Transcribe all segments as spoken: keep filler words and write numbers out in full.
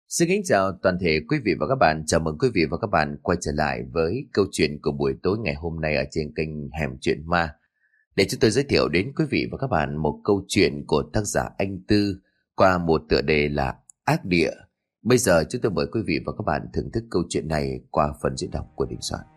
Xin kính chào toàn thể quý vị và các bạn. Chào mừng quý vị và các bạn quay trở lại với câu chuyện của buổi tối ngày hôm nay ở trên kênh Hẻm Chuyện Ma. Để chúng tôi giới thiệu đến quý vị và các bạn một câu chuyện của tác giả Anh Tư qua một tựa đề là Ác Địa. Bây giờ chúng tôi mời quý vị và các bạn thưởng thức câu chuyện này qua phần diễn đọc của Đình Soạn.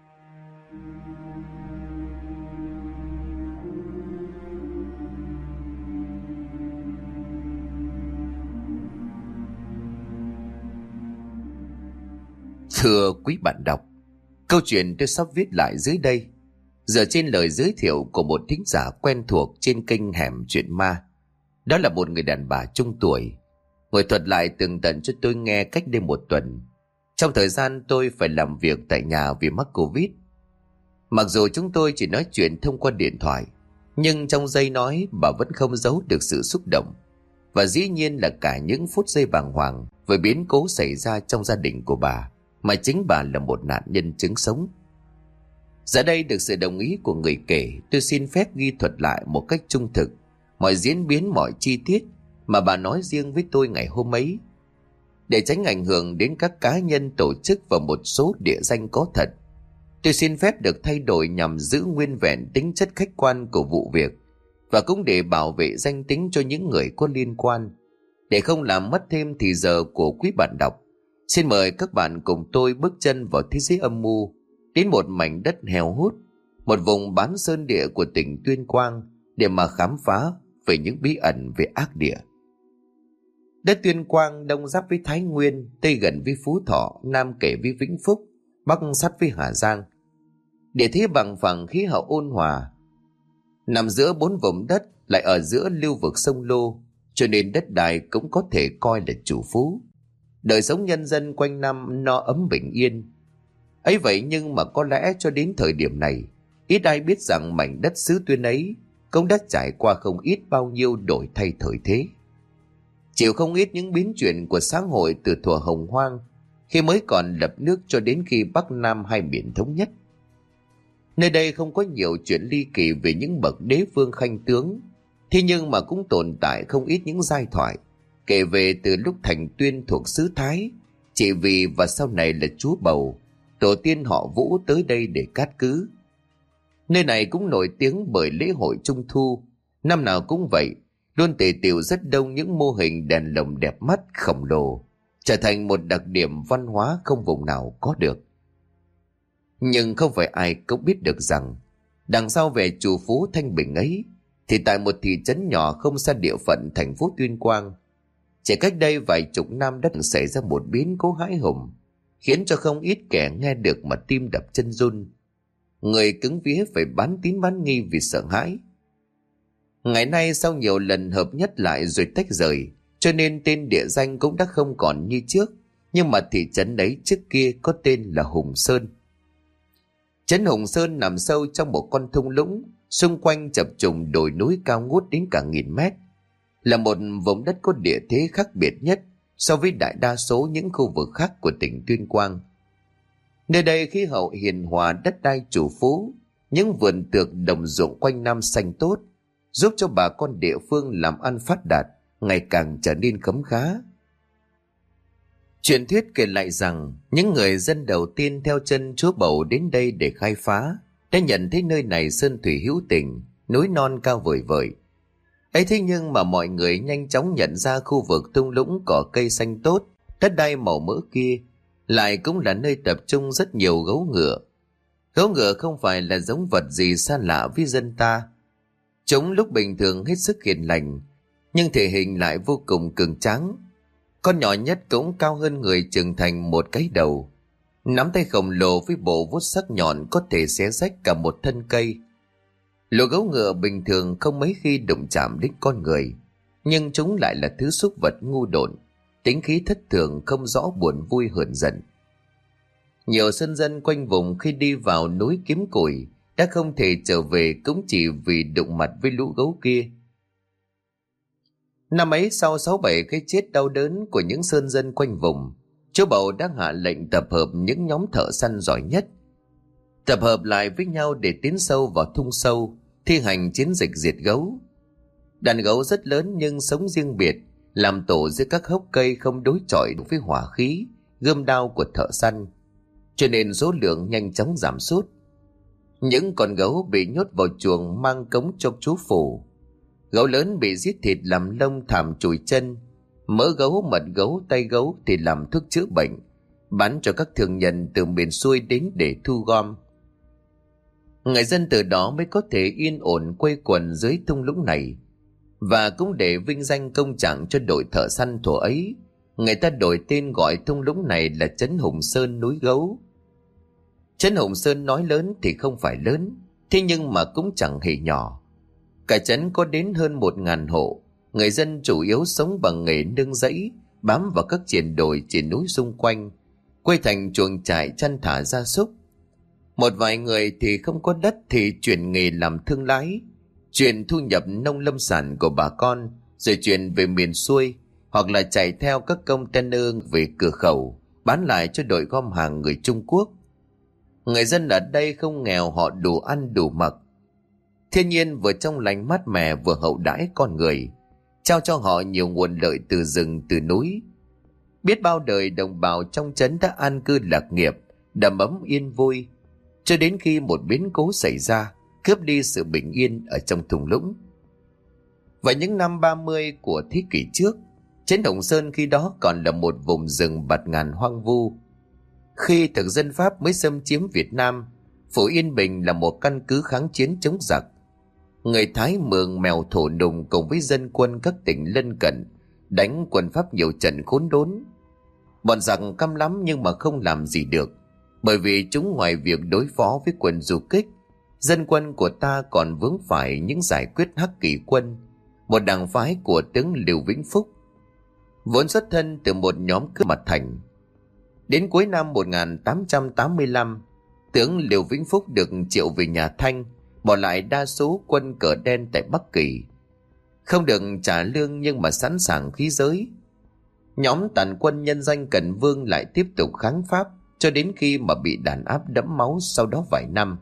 Thưa quý bạn đọc, câu chuyện tôi sắp viết lại dưới đây dựa trên lời giới thiệu của một thính giả quen thuộc trên kênh Hẻm Chuyện Ma. Đó là một người đàn bà trung tuổi, người thuật lại tường tận cho tôi nghe cách đây một tuần, trong thời gian tôi phải làm việc tại nhà vì mắc Covid. Mặc dù chúng tôi chỉ nói chuyện thông qua điện thoại, nhưng trong giây nói bà vẫn không giấu được sự xúc động, và dĩ nhiên là cả những phút giây bàng hoàng với biến cố xảy ra trong gia đình của bà, mà chính bà là một nạn nhân chứng sống. Giờ đây được sự đồng ý của người kể, tôi xin phép ghi thuật lại một cách trung thực mọi diễn biến, mọi chi tiết mà bà nói riêng với tôi ngày hôm ấy, để tránh ảnh hưởng đến các cá nhân, tổ chức và một số địa danh có thật. Tôi xin phép được thay đổi nhằm giữ nguyên vẹn tính chất khách quan của vụ việc, và cũng để bảo vệ danh tính cho những người có liên quan, để không làm mất thêm thì giờ của quý bạn đọc. Xin mời các bạn cùng tôi bước chân vào thế giới âm mưu, đến một mảnh đất heo hút, một vùng bán sơn địa của tỉnh Tuyên Quang, để mà khám phá về những bí ẩn về ác địa. Đất Tuyên Quang đông giáp với Thái Nguyên, tây gần với Phú Thọ, nam kể với Vĩnh Phúc, bắc sát với Hà Giang. Địa thế bằng phẳng, khí hậu ôn hòa, nằm giữa bốn vùng đất, lại ở giữa lưu vực sông Lô, cho nên đất đai cũng có thể coi là chủ phú. Đời sống nhân dân quanh năm no ấm bình yên. Ấy vậy nhưng mà có lẽ cho đến thời điểm này, ít ai biết rằng mảnh đất xứ Tuyên ấy cũng đã trải qua không ít bao nhiêu đổi thay thời thế, chịu không ít những biến chuyển của xã hội từ thuở hồng hoang, khi mới còn lập nước, cho đến khi Bắc Nam hai miền thống nhất. Nơi đây không có nhiều chuyện ly kỳ về những bậc đế vương khanh tướng, thế nhưng mà cũng tồn tại không ít những giai thoại kể về từ lúc thành Tuyên thuộc xứ Thái, chỉ vì và sau này là chúa Bầu, tổ tiên họ Vũ tới đây để cát cứ. Nơi này cũng nổi tiếng bởi lễ hội Trung Thu, năm nào cũng vậy, luôn tề tiệu rất đông những mô hình đèn lồng đẹp mắt khổng lồ, trở thành một đặc điểm văn hóa không vùng nào có được. Nhưng không phải ai cũng biết được rằng, đằng sau về chủ phú thanh bình ấy, thì tại một thị trấn nhỏ không xa địa phận thành phố Tuyên Quang, chỉ cách đây vài chục năm đã xảy ra một biến cố hãi hùng, khiến cho không ít kẻ nghe được mà tim đập chân run, người cứng vía phải bán tín bán nghi vì sợ hãi. Ngày nay sau nhiều lần hợp nhất lại rồi tách rời, cho nên tên địa danh cũng đã không còn như trước, nhưng mà thị trấn ấy trước kia có tên là Hùng Sơn. Trấn Hùng Sơn nằm sâu trong một con thung lũng, xung quanh chập trùng đồi núi cao ngút đến cả nghìn mét, là một vùng đất có địa thế khác biệt nhất so với đại đa số những khu vực khác của tỉnh Tuyên Quang. Nơi đây khí hậu hiền hòa, đất đai chủ phú, những vườn tược đồng ruộng quanh năm xanh tốt, giúp cho bà con địa phương làm ăn phát đạt, ngày càng trở nên khấm khá. Truyền thuyết kể lại rằng, những người dân đầu tiên theo chân chúa Bầu đến đây để khai phá, đã nhận thấy nơi này sơn thủy hữu tình, núi non cao vời vợi. Ấy thế nhưng mà mọi người nhanh chóng nhận ra khu vực thung lũng cỏ cây xanh tốt, đất đai màu mỡ kia lại cũng là nơi tập trung rất nhiều gấu ngựa. Gấu ngựa không phải là giống vật gì xa lạ với dân ta. Chúng lúc bình thường hết sức hiền lành, nhưng thể hình lại vô cùng cường tráng. Con nhỏ nhất cũng cao hơn người trưởng thành một cái đầu, nắm tay khổng lồ với bộ vuốt sắc nhọn có thể xé rách cả một thân cây. Lũ gấu ngựa bình thường không mấy khi đụng chạm đến con người, nhưng chúng lại là thứ súc vật ngu độn, tính khí thất thường, không rõ buồn vui hờn giận. Nhiều dân dân quanh vùng khi đi vào núi kiếm củi đã không thể trở về, cũng chỉ vì đụng mặt với lũ gấu kia. Năm ấy, sau sáu bảy cái chết đau đớn của những sơn dân quanh vùng, chúa Bầu đã hạ lệnh tập hợp những nhóm thợ săn giỏi nhất, tập hợp lại với nhau để tiến sâu vào thung sâu, thi hành chiến dịch diệt gấu. Đàn gấu rất lớn nhưng sống riêng biệt, làm tổ giữa các hốc cây không đối chọi với hỏa khí, gươm đao của thợ săn, cho nên số lượng nhanh chóng giảm sút. Những con gấu bị nhốt vào chuồng mang cống cho chú phủ. Gấu lớn bị giết thịt làm lông thảm chùi chân, mỡ gấu, mật gấu, tay gấu thì làm thuốc chữa bệnh, bán cho các thương nhân từ miền xuôi đến để thu gom. Người dân từ đó mới có thể yên ổn quây quần dưới thung lũng này. Và cũng để vinh danh công trạng cho đội thợ săn thuở ấy, người ta đổi tên gọi thung lũng này là Trấn Hùng Sơn núi gấu. Trấn Hùng Sơn nói lớn thì không phải lớn, thế nhưng mà cũng chẳng hề nhỏ. Cả trấn có đến hơn một ngàn hộ, người dân chủ yếu sống bằng nghề nương rẫy, bám vào các triền đồi triền núi xung quanh, quây thành chuồng trại chăn thả gia súc. Một vài người thì không có đất thì chuyển nghề làm thương lái, chuyển thu nhập nông lâm sản của bà con, rồi chuyển về miền xuôi, hoặc là chạy theo các container về cửa khẩu, bán lại cho đội gom hàng người Trung Quốc. Người dân ở đây không nghèo, họ đủ ăn đủ mặc. Thiên nhiên vừa trong lành mát mẻ vừa hậu đãi con người, trao cho họ nhiều nguồn lợi từ rừng từ núi. Biết bao đời đồng bào trong trấn đã an cư lạc nghiệp, đầm ấm yên vui, cho đến khi một biến cố xảy ra, cướp đi sự bình yên ở trong thung lũng. Vào những năm ba mươi của thế kỷ trước, trấn Hồng Sơn khi đó còn là một vùng rừng bạt ngàn hoang vu. Khi thực dân Pháp mới xâm chiếm Việt Nam, phủ Yên Bình là một căn cứ kháng chiến chống giặc. Người Thái, Mường, Mèo, Thổ, Nùng cùng với dân quân các tỉnh lân cận đánh quân Pháp nhiều trận khốn đốn. Bọn giặc căm lắm nhưng mà không làm gì được, bởi vì chúng ngoài việc đối phó với quân du kích, dân quân của ta còn vướng phải những giải quyết Hắc Kỷ quân, một đảng phái của tướng Lưu Vĩnh Phúc, vốn xuất thân từ một nhóm cướp mặt thành. Đến cuối năm một nghìn tám trăm tám mươi lăm, tướng Lưu Vĩnh Phúc được triệu về nhà Thanh, bỏ lại đa số quân cờ đen tại Bắc Kỳ. Không được trả lương nhưng mà sẵn sàng khí giới. Nhóm tàn quân nhân danh Cần Vương lại tiếp tục kháng Pháp cho đến khi mà bị đàn áp đẫm máu sau đó vài năm.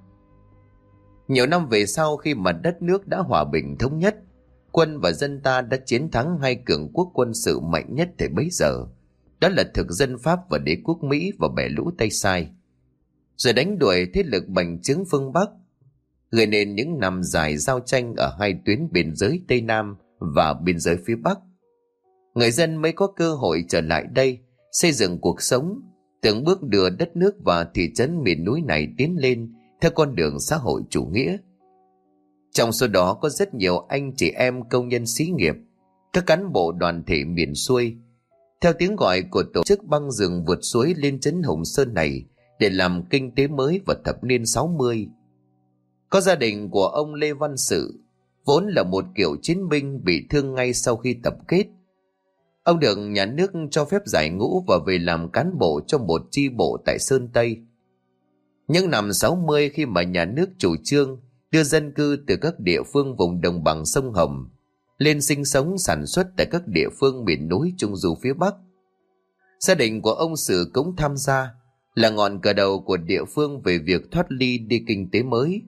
Nhiều năm về sau, khi mà đất nước đã hòa bình thống nhất, quân và dân ta đã chiến thắng hai cường quốc quân sự mạnh nhất thời bấy giờ, đó là thực dân Pháp và đế quốc Mỹ và bè lũ Tây Sai, rồi đánh đuổi thế lực bành trướng phương Bắc, gây nên những năm dài giao tranh ở hai tuyến biên giới Tây Nam và biên giới phía Bắc. Người dân mới có cơ hội trở lại đây xây dựng cuộc sống, từng bước đưa đất nước và thị trấn miền núi này tiến lên theo con đường xã hội chủ nghĩa. Trong số đó có rất nhiều anh chị em công nhân xí nghiệp, các cán bộ đoàn thể miền xuôi, theo tiếng gọi của tổ chức băng rừng vượt suối lên trấn Hồng Sơn này để làm kinh tế mới vào thập niên sáu mươi. Có gia đình của ông Lê Văn Sự, vốn là một cựu chiến binh bị thương ngay sau khi tập kết. Ông được nhà nước cho phép giải ngũ và về làm cán bộ cho một chi bộ tại Sơn Tây. Những năm sáu mươi, khi mà nhà nước chủ trương đưa dân cư từ các địa phương vùng đồng bằng sông Hồng lên sinh sống sản xuất tại các địa phương miền núi trung du phía Bắc, gia đình của ông Sự cũng tham gia, là ngọn cờ đầu của địa phương về việc thoát ly đi kinh tế mới.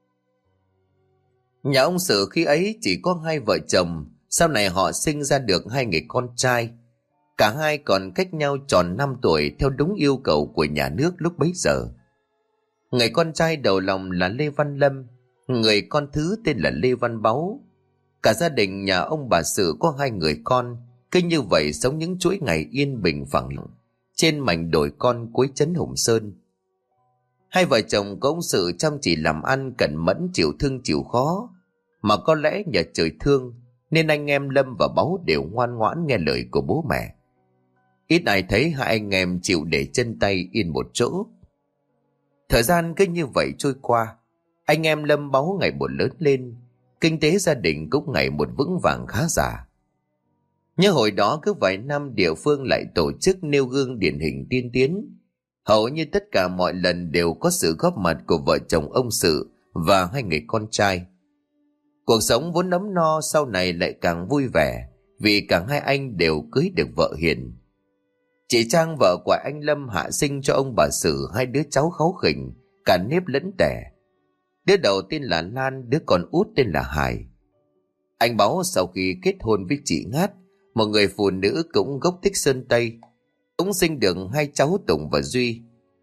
Nhà ông Sự khi ấy chỉ có hai vợ chồng, sau này họ sinh ra được hai người con trai. Cả hai còn cách nhau tròn năm tuổi theo đúng yêu cầu của nhà nước lúc bấy giờ. Người con trai đầu lòng là Lê Văn Lâm, người con thứ tên là Lê Văn Báu. Cả gia đình nhà ông bà Sự có hai người con, cứ như vậy sống những chuỗi ngày yên bình phẳng lặng trên mảnh đồi con cuối trấn Hùng Sơn. Hai vợ chồng của ông Sự chăm chỉ làm ăn, cẩn mẫn, chịu thương chịu khó, mà có lẽ nhờ trời thương nên anh em Lâm và Báu đều ngoan ngoãn nghe lời của bố mẹ. Ít ai thấy hai anh em chịu để chân tay yên một chỗ. Thời gian cứ như vậy trôi qua, anh em Lâm Báu ngày một lớn lên, kinh tế gia đình cũng ngày một vững vàng khá giả. Nhớ hồi đó cứ vài năm địa phương lại tổ chức nêu gương điển hình tiên tiến. Hầu như tất cả mọi lần đều có sự góp mặt của vợ chồng ông Sự và hai người con trai. Cuộc sống vốn ấm no sau này lại càng vui vẻ, vì cả hai anh đều cưới được vợ hiền. Chị Trang, vợ của anh Lâm, hạ sinh cho ông bà Sự hai đứa cháu kháu khỉnh, cả nếp lẫn tẻ. Đứa đầu tên là Lan, đứa con út tên là Hải. Anh Báu sau khi kết hôn với chị Ngát một người phụ nữ cũng gốc Tích Sơn Tây, cũng sinh được hai cháu Tùng và Duy.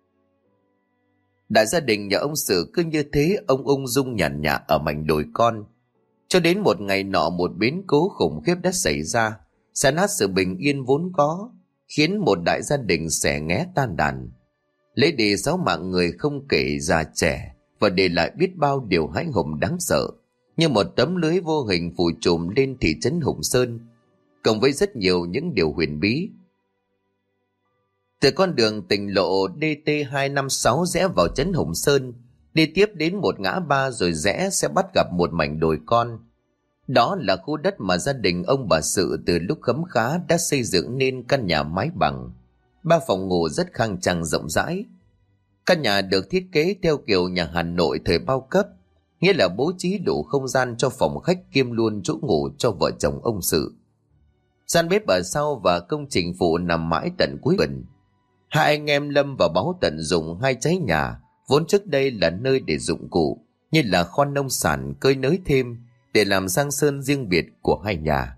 Đại gia đình nhà ông Sự cứ như thế ông ung dung nhàn nhã ở mảnh đồi con, cho đến một ngày nọ một biến cố khủng khiếp đã xảy ra, xé nát sự bình yên vốn có, khiến một đại gia đình xẻ nghé tan đàn, lấy đi sáu mạng người không kể già trẻ, và để lại biết bao điều hãi hùng đáng sợ, như một tấm lưới vô hình phủ trùm lên thị trấn Hùng Sơn, cộng với rất nhiều những điều huyền bí. Từ con đường tỉnh lộ D T hai năm sáu rẽ vào trấn Hùng Sơn, đi tiếp đến một ngã ba rồi rẽ sẽ bắt gặp một mảnh đồi con. Đó là khu đất mà gia đình ông bà Sự từ lúc khấm khá đã xây dựng nên căn nhà mái bằng, ba phòng ngủ rất khang trang rộng rãi. Căn nhà được thiết kế theo kiểu nhà Hà Nội thời bao cấp, nghĩa là bố trí đủ không gian cho phòng khách kiêm luôn chỗ ngủ cho vợ chồng ông Sự. Gian bếp ở sau và công trình phụ nằm mãi tận cuối vườn. Hai anh em Lâm và Báu tận dụng hai trái nhà vốn trước đây là nơi để dụng cụ như là khoan nông sản cơi nới thêm để làm sang sơn riêng biệt của hai nhà.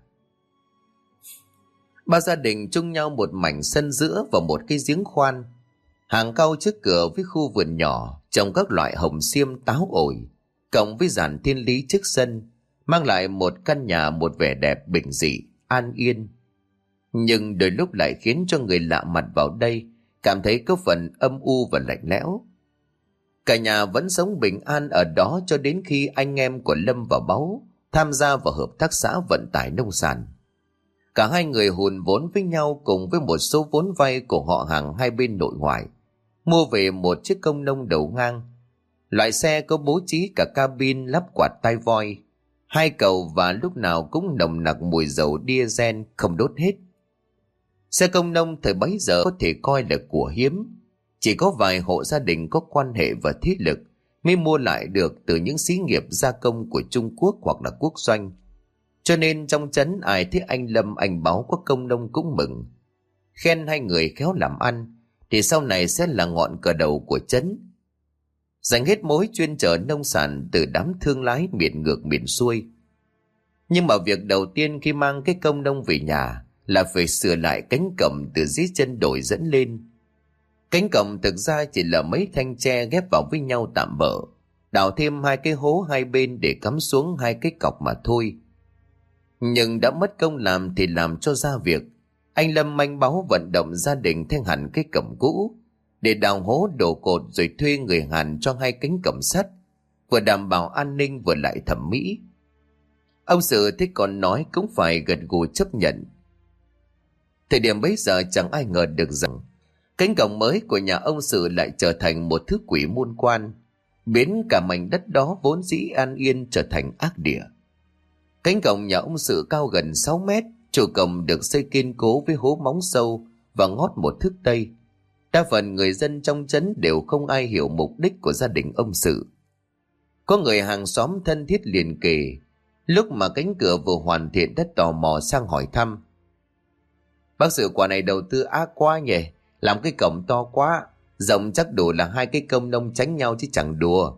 Ba gia đình chung nhau một mảnh sân giữa và một cái giếng khoan. Hàng cau trước cửa với khu vườn nhỏ trồng các loại hồng xiêm, táo, ổi, cộng với giàn thiên lý trước sân, mang lại một căn nhà một vẻ đẹp bình dị, an yên. Nhưng đôi lúc lại khiến cho người lạ mặt vào đây cảm thấy có phần âm u và lạnh lẽo. Cả nhà vẫn sống bình an ở đó cho đến khi anh em của Lâm và Báu tham gia vào hợp tác xã vận tải nông sản. Cả hai người hùn vốn với nhau cùng với một số vốn vay của họ hàng hai bên nội ngoại, mua về một chiếc công nông đầu ngang. Loại xe có bố trí cả cabin lắp quạt tai voi, hai cầu và lúc nào cũng nồng nặc mùi dầu diesel không đốt hết. Xe công nông thời bấy giờ có thể coi là của hiếm, chỉ có vài hộ gia đình có quan hệ và thế lực mới mua lại được từ những xí nghiệp gia công của Trung Quốc hoặc là quốc doanh. Cho nên trong trấn ai thấy anh Lâm anh Báu có công nông cũng mừng, khen hai người khéo làm ăn thì sau này sẽ là ngọn cờ đầu của trấn, dành hết mối chuyên chở nông sản từ đám thương lái miền ngược miền xuôi. Nhưng mà việc đầu tiên khi mang cái công nông về nhà là phải sửa lại cánh cổng từ dưới chân đồi dẫn lên. Cánh cổng thực ra chỉ là mấy thanh tre ghép vào với nhau tạm bợ, đào thêm hai cái hố hai bên để cắm xuống hai cái cọc mà thôi. Nhưng đã mất công làm thì làm cho ra việc. Anh Lâm anh Báu vận động gia đình thay hẳn cái cổng cũ để đào hố đổ cột rồi thuê người hàn cho hai cánh cổng sắt, vừa đảm bảo an ninh vừa lại thẩm mỹ. Ông Sự thích còn nói cũng phải gật gù chấp nhận. Thời điểm bấy giờ chẳng ai ngờ được rằng cánh cổng mới của nhà ông Sự lại trở thành một thứ quỷ môn quan, biến cả mảnh đất đó vốn dĩ an yên trở thành ác địa. Cánh cổng nhà ông Sự cao gần sáu mét, trụ cổng được xây kiên cố với hố móng sâu và ngót một thước tây. Đa phần người dân trong trấn đều không ai hiểu mục đích của gia đình ông Sự. Có người hàng xóm thân thiết liền kề, lúc mà cánh cửa vừa hoàn thiện đã tò mò sang hỏi thăm: "Bác Sự quả này đầu tư ác quá nhỉ, làm cái cổng to quá, rộng chắc đủ là hai cái công nông tránh nhau chứ chẳng đùa."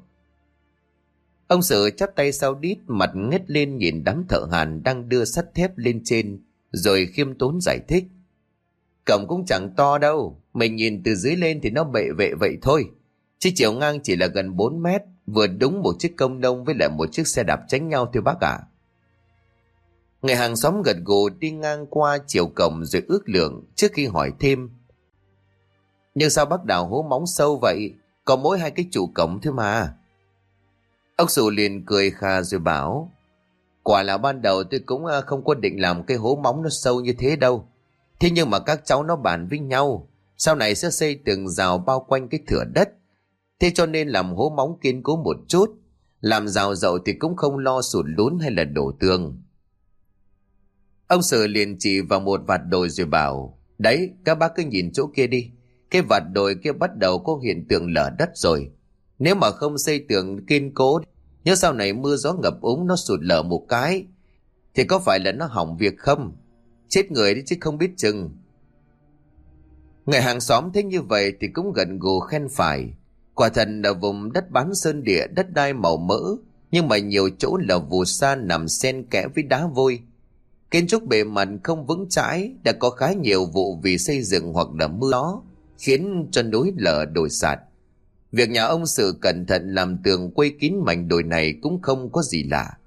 Ông Sự chắp tay sau đít, mặt ngất lên nhìn đám thợ hàn đang đưa sắt thép lên trên, rồi khiêm tốn giải thích: "Cổng cũng chẳng to đâu, mình nhìn từ dưới lên thì nó bệ vệ vậy thôi, chứ chiều ngang chỉ là gần bốn mét, vừa đúng một chiếc công nông với lại một chiếc xe đạp tránh nhau thôi bác ạ." Người hàng xóm gật gù đi ngang qua chiều cổng rồi ước lượng trước khi hỏi thêm: "Nhưng sao bác đào hố móng sâu vậy, có mỗi hai cái trụ cổng thôi mà." Ông Sù liền cười khà rồi bảo: "Quả là ban đầu tôi cũng không có định làm cái hố móng nó sâu như thế đâu. Thế nhưng mà các cháu nó bàn với nhau, sau này sẽ xây tường rào bao quanh cái thửa đất. Thế cho nên làm hố móng kiên cố một chút, làm rào rậu thì cũng không lo sụt lún hay là đổ tường." Ông Sở liền chỉ vào một vạt đồi rồi bảo: "Đấy, các bác cứ nhìn chỗ kia đi. Cái vạt đồi kia bắt đầu có hiện tượng lở đất rồi. Nếu mà không xây tường kiên cố, nhớ sau này mưa gió ngập úng nó sụt lở một cái, thì có phải là nó hỏng việc không? Chết người đấy chứ không biết chừng." Người hàng xóm thấy như vậy thì cũng gật gù khen phải. Quả thật là vùng đất bán sơn địa, đất đai màu mỡ, nhưng mà nhiều chỗ là phù sa nằm xen kẽ với đá vôi. Kiến trúc bề mặt không vững chãi, đã có khá nhiều vụ vì xây dựng hoặc là mưa gió khiến cho núi lở đồi sạt. Việc nhà ông Sự cẩn thận làm tường quây kín mảnh đồi này cũng không có gì lạ.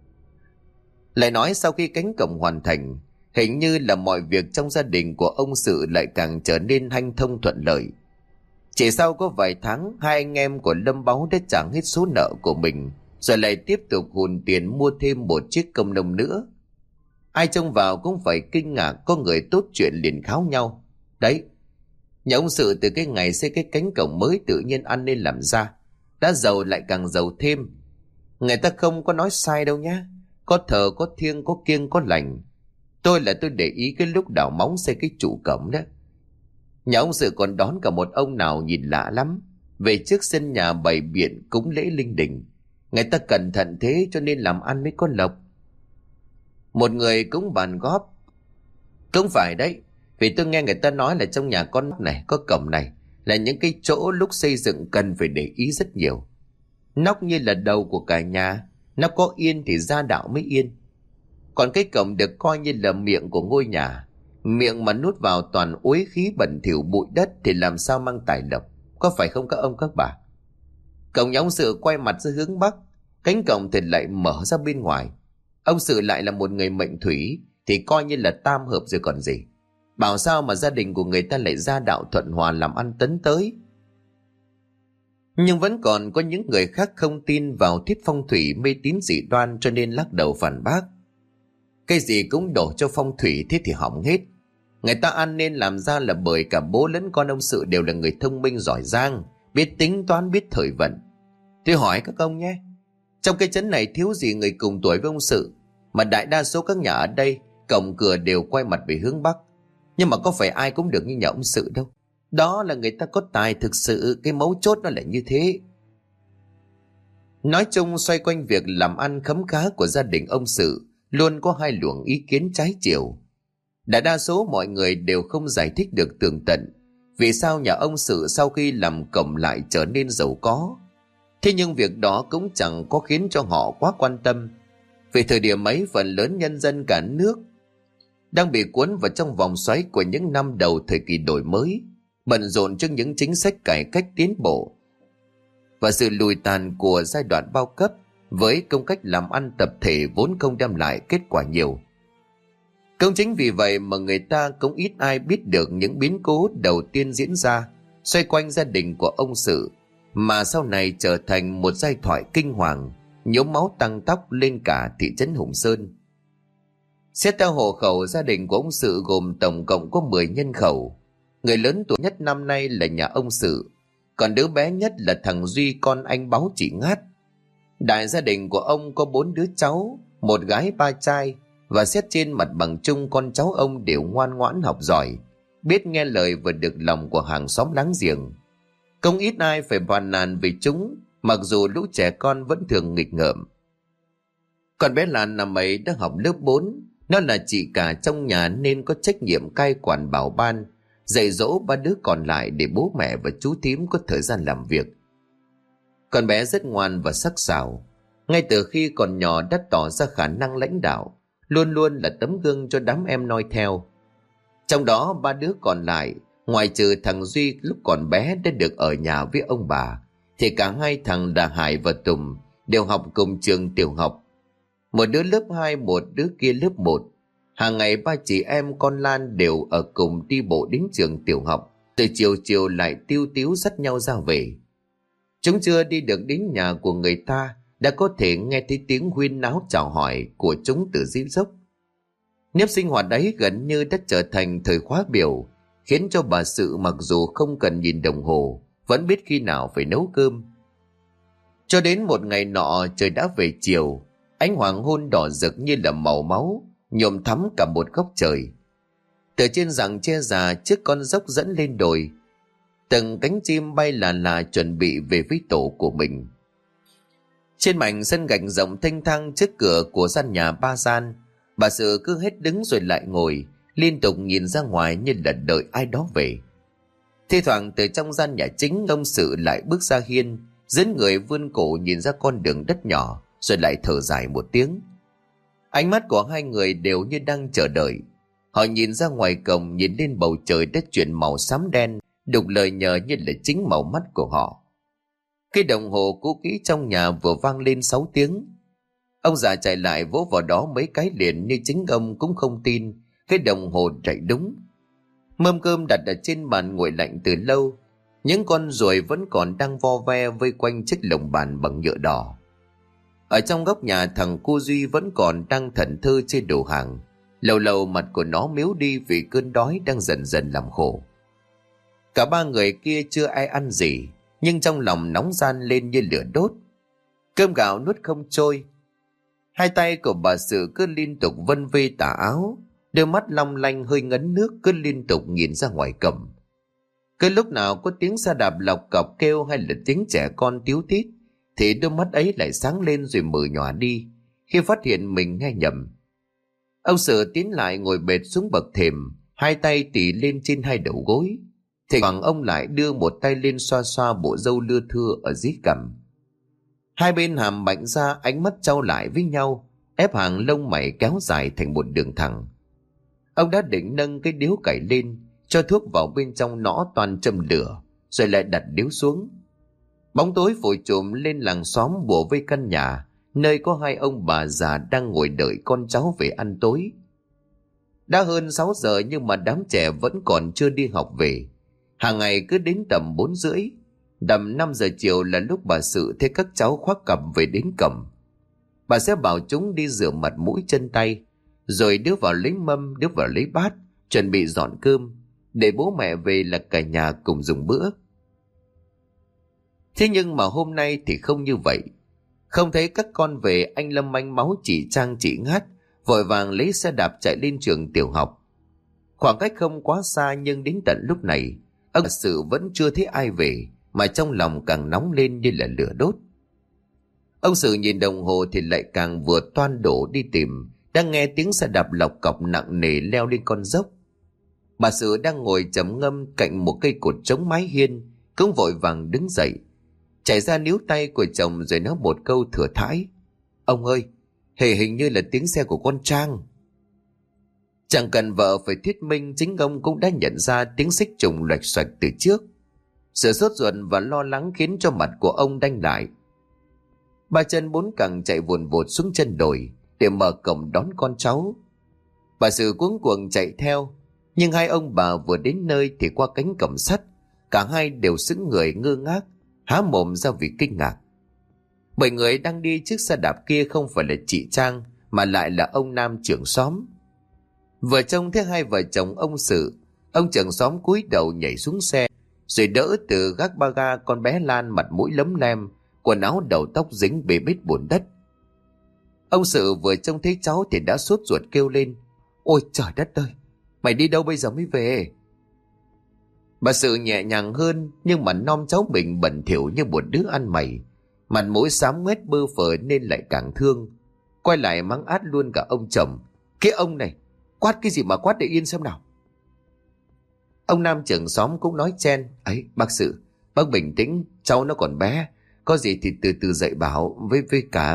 Lại nói sau khi cánh cổng hoàn thành, hình như là mọi việc trong gia đình của ông Sự lại càng trở nên hanh thông thuận lợi. Chỉ sau có vài tháng, hai anh em của Lâm Báu đã trả hết số nợ của mình, rồi lại tiếp tục hùn tiền mua thêm một chiếc công nông nữa. Ai trông vào cũng phải kinh ngạc, có người tốt chuyện liền kháo nhau. Đấy, nhà ông Sự từ cái ngày xây cái cánh cổng mới tự nhiên ăn nên làm ra, đã giàu lại càng giàu thêm. Người ta không có nói sai đâu nhá, có thờ có thiêng có kiêng có lành. Tôi là tôi để ý cái lúc đào móng xây cái trụ cổng đó. Nhà ông Sự còn đón cả một ông nào nhìn lạ lắm, về trước sân nhà bày biện cúng lễ linh đình. Người ta cẩn thận thế cho nên làm ăn mới có lộc. Một người cũng bàn góp: cũng phải đấy, vì tôi nghe người ta nói là trong nhà con này có cổng này là những cái chỗ lúc xây dựng cần phải để ý rất nhiều. Nóc như là đầu của cả nhà, nó có yên thì gia đạo mới yên. Còn cái cổng được coi như là miệng của ngôi nhà, miệng mà nuốt vào toàn uế khí bẩn thỉu bụi đất thì làm sao mang tài lộc, có phải không các ông các bà? Cổng nhà ông Sự quay mặt ra hướng bắc, cánh cổng thì lại mở ra bên ngoài. Ông Sự lại là một người mệnh thủy thì coi như là tam hợp rồi còn gì. Bảo sao mà gia đình của người ta lại gia đạo thuận hòa làm ăn tấn tới. Nhưng vẫn còn có những người khác không tin vào thuyết phong thủy, mê tín dị đoan, cho nên lắc đầu phản bác. Cái gì cũng đổ cho phong thủy, thế thì hỏng hết. Người ta ăn nên làm ra là bởi cả bố lẫn con ông Sự đều là người thông minh giỏi giang, biết tính toán, biết thời vận. Tôi hỏi các ông nhé, trong cái trấn này thiếu gì người cùng tuổi với ông Sự, mà đại đa số các nhà ở đây cổng cửa đều quay mặt về hướng bắc. Nhưng mà có phải ai cũng được như nhà ông Sự đâu. Đó là người ta có tài thực sự, cái mấu chốt nó là như thế. Nói chung xoay quanh việc làm ăn khấm khá của gia đình ông Sự luôn có hai luồng ý kiến trái chiều. Đại đa số mọi người đều không giải thích được tường tận vì sao nhà ông Sự sau khi làm cổng lại trở nên giàu có. Thế nhưng việc đó cũng chẳng có khiến cho họ quá quan tâm, vì thời điểm ấy phần lớn nhân dân cả nước đang bị cuốn vào trong vòng xoáy của những năm đầu thời kỳ đổi mới, bận rộn trước những chính sách cải cách tiến bộ và sự lùi tàn của giai đoạn bao cấp, với công cách làm ăn tập thể vốn không đem lại kết quả nhiều. Cũng chính vì vậy mà người ta cũng ít ai biết được những biến cố đầu tiên diễn ra xoay quanh gia đình của ông Sự, mà sau này trở thành một giai thoại kinh hoàng, nhốm máu tăng tóc lên cả thị trấn Hùng Sơn. Xét theo hộ khẩu, gia đình của ông Sự gồm tổng cộng có mười nhân khẩu. Người lớn tuổi nhất năm nay là nhà ông Sự, còn đứa bé nhất là thằng Duy, con anh Báu chị Ngát. Đại gia đình của ông có bốn đứa cháu, một gái ba trai, và xét trên mặt bằng chung con cháu ông đều ngoan ngoãn học giỏi, biết nghe lời và được lòng của hàng xóm láng giềng. Không ít ai phải phàn nàn về chúng, mặc dù lũ trẻ con vẫn thường nghịch ngợm. Còn bé Lan năm ấy đã học lớp bốn, nó là chị cả trong nhà nên có trách nhiệm cai quản bảo ban, dạy dỗ ba đứa còn lại để bố mẹ và chú thím có thời gian làm việc. Con bé rất ngoan và sắc sảo, ngay từ khi còn nhỏ đã tỏ ra khả năng lãnh đạo, luôn luôn là tấm gương cho đám em noi theo. Trong đó ba đứa còn lại, ngoài trừ thằng Duy lúc còn bé đã được ở nhà với ông bà, thì cả hai thằng là Hải và Tùng đều học cùng trường tiểu học. Một đứa lớp hai, một đứa kia lớp một. Hàng ngày ba chị em con Lan đều ở cùng đi bộ đến trường tiểu học, từ chiều chiều lại tiếu tiếu dắt nhau ra về. Chúng chưa đi được đến nhà của người ta đã có thể nghe thấy tiếng huyên náo chào hỏi của chúng từ dưới dốc. Nếp sinh hoạt ấy gần như đã trở thành thời khóa biểu, khiến cho bà Sự mặc dù không cần nhìn đồng hồ vẫn biết khi nào phải nấu cơm. Cho đến một ngày nọ trời đã về chiều, ánh hoàng hôn đỏ rực như là màu máu nhuộm thắm cả một góc trời. Từ trên rặng tre già trước con dốc dẫn lên đồi, từng cánh chim bay là là chuẩn bị về với tổ của mình. Trên mảnh sân gạch rộng thênh thang trước cửa của gian nhà ba gian, bà Sự cứ hết đứng rồi lại ngồi, liên tục nhìn ra ngoài như là đợi ai đó về. Thi thoảng từ trong gian nhà chính, ông Sự lại bước ra hiên, dẫn người vươn cổ nhìn ra con đường đất nhỏ, rồi lại thở dài một tiếng. Ánh mắt của hai người đều như đang chờ đợi. Họ nhìn ra ngoài cổng, nhìn lên bầu trời đã chuyển màu xám đen, đục lời nhờ như là chính màu mắt của họ. Cái đồng hồ cũ kỹ trong nhà vừa vang lên sáu tiếng. Ông già chạy lại vỗ vào đó mấy cái liền, như chính ông cũng không tin cái đồng hồ chạy đúng. Mâm cơm đặt ở trên bàn nguội lạnh từ lâu, những con ruồi vẫn còn đang vo ve vây quanh chiếc lồng bàn bằng nhựa đỏ. Ở trong góc nhà, thằng cô Duy vẫn còn đang thẫn thơ trên đồ hàng. Lâu lâu mặt của nó mếu đi vì cơn đói đang dần dần làm khổ. Cả ba người kia chưa ai ăn gì, nhưng trong lòng nóng ran lên như lửa đốt. Cơm gạo nuốt không trôi. Hai tay của bà Sự cứ liên tục vân vê tà áo, đôi mắt long lanh hơi ngấn nước cứ liên tục nhìn ra ngoài cổng. Cứ lúc nào có tiếng xe đạp lọc cọc kêu hay là tiếng trẻ con tíu tít, thì đôi mắt ấy lại sáng lên rồi mờ nhòa đi khi phát hiện mình nghe nhầm. Ông Sự tiến lại ngồi bệt xuống bậc thềm, hai tay tỉ lên trên hai đầu gối. Thỉnh thoảng ông lại đưa một tay lên xoa xoa bộ râu lưa thưa ở dưới cằm. Hai bên hàm mạnh ra, ánh mắt trao lại với nhau, ép hàng lông mày kéo dài thành một đường thẳng. Ông đã định nâng cái điếu cày lên, cho thuốc vào bên trong nõ toàn châm lửa, rồi lại đặt điếu xuống. Bóng tối phủ trùm lên làng xóm bủa vây căn nhà, nơi có hai ông bà già đang ngồi đợi con cháu về ăn tối. Đã hơn sáu giờ nhưng mà đám trẻ vẫn còn chưa đi học về. Hàng ngày cứ đến tầm bốn rưỡi, tầm năm giờ chiều là lúc bà Sự thấy các cháu khoác cặp về đến cổng. Bà sẽ bảo chúng đi rửa mặt mũi chân tay, rồi đứa vào lấy mâm, đứa vào lấy bát, chuẩn bị dọn cơm, để bố mẹ về là cả nhà cùng dùng bữa. Thế nhưng mà hôm nay thì không như vậy. Không thấy các con về, anh Lâm Anh máu chị Trang chị Ngát vội vàng lấy xe đạp chạy lên trường tiểu học. Khoảng cách không quá xa, nhưng đến tận lúc này ông Sự vẫn chưa thấy ai về, mà trong lòng càng nóng lên như là lửa đốt. Ông Sự nhìn đồng hồ thì lại càng vừa toan đổ đi tìm, đang nghe tiếng xe đạp lọc cọc nặng nề leo lên con dốc. Bà Sự đang ngồi trầm ngâm cạnh một cây cột chống mái hiên cũng vội vàng đứng dậy, chạy ra níu tay của chồng rồi nói một câu thừa thãi: "Ông ơi, hề hình như là tiếng xe của con Trang." Chẳng cần vợ phải thuyết minh, chính ông cũng đã nhận ra tiếng xích trùng loạch xoạch từ trước. Sự sốt ruột và lo lắng khiến cho mặt của ông đanh lại. Ba chân bốn cẳng chạy vùn vụt xuống chân đồi để mở cổng đón con cháu. Bà Sự cuống cuồng chạy theo, nhưng hai ông bà vừa đến nơi thì qua cánh cổng sắt, cả hai đều sững người ngơ ngác, há mồm ra vì kinh ngạc. Bởi người đang đi chiếc xe đạp kia không phải là chị Trang, mà lại là ông Nam trưởng xóm. Vừa trông thấy hai vợ chồng ông Sự, ông trưởng xóm cúi đầu nhảy xuống xe, rồi đỡ từ gác ba ga con bé Lan mặt mũi lấm lem, quần áo đầu tóc dính bê bết bùn đất. Ông Sự vừa trông thấy cháu thì đã sốt ruột kêu lên: "Ôi trời đất ơi, mày đi đâu bây giờ mới về?" Bà Sự nhẹ nhàng hơn, nhưng mà nom cháu mình bẩn thỉu như một đứa ăn mày, mặt mũi xám ngoét bơ phờ nên lại càng thương. Quay lại mắng át luôn cả ông chồng: "Cái ông này, quát cái gì mà quát, để yên xem nào." Ông Nam trưởng xóm cũng nói chen: "Ấy bác Sự, bác bình tĩnh, cháu nó còn bé, có gì thì từ từ dạy bảo với với cả..."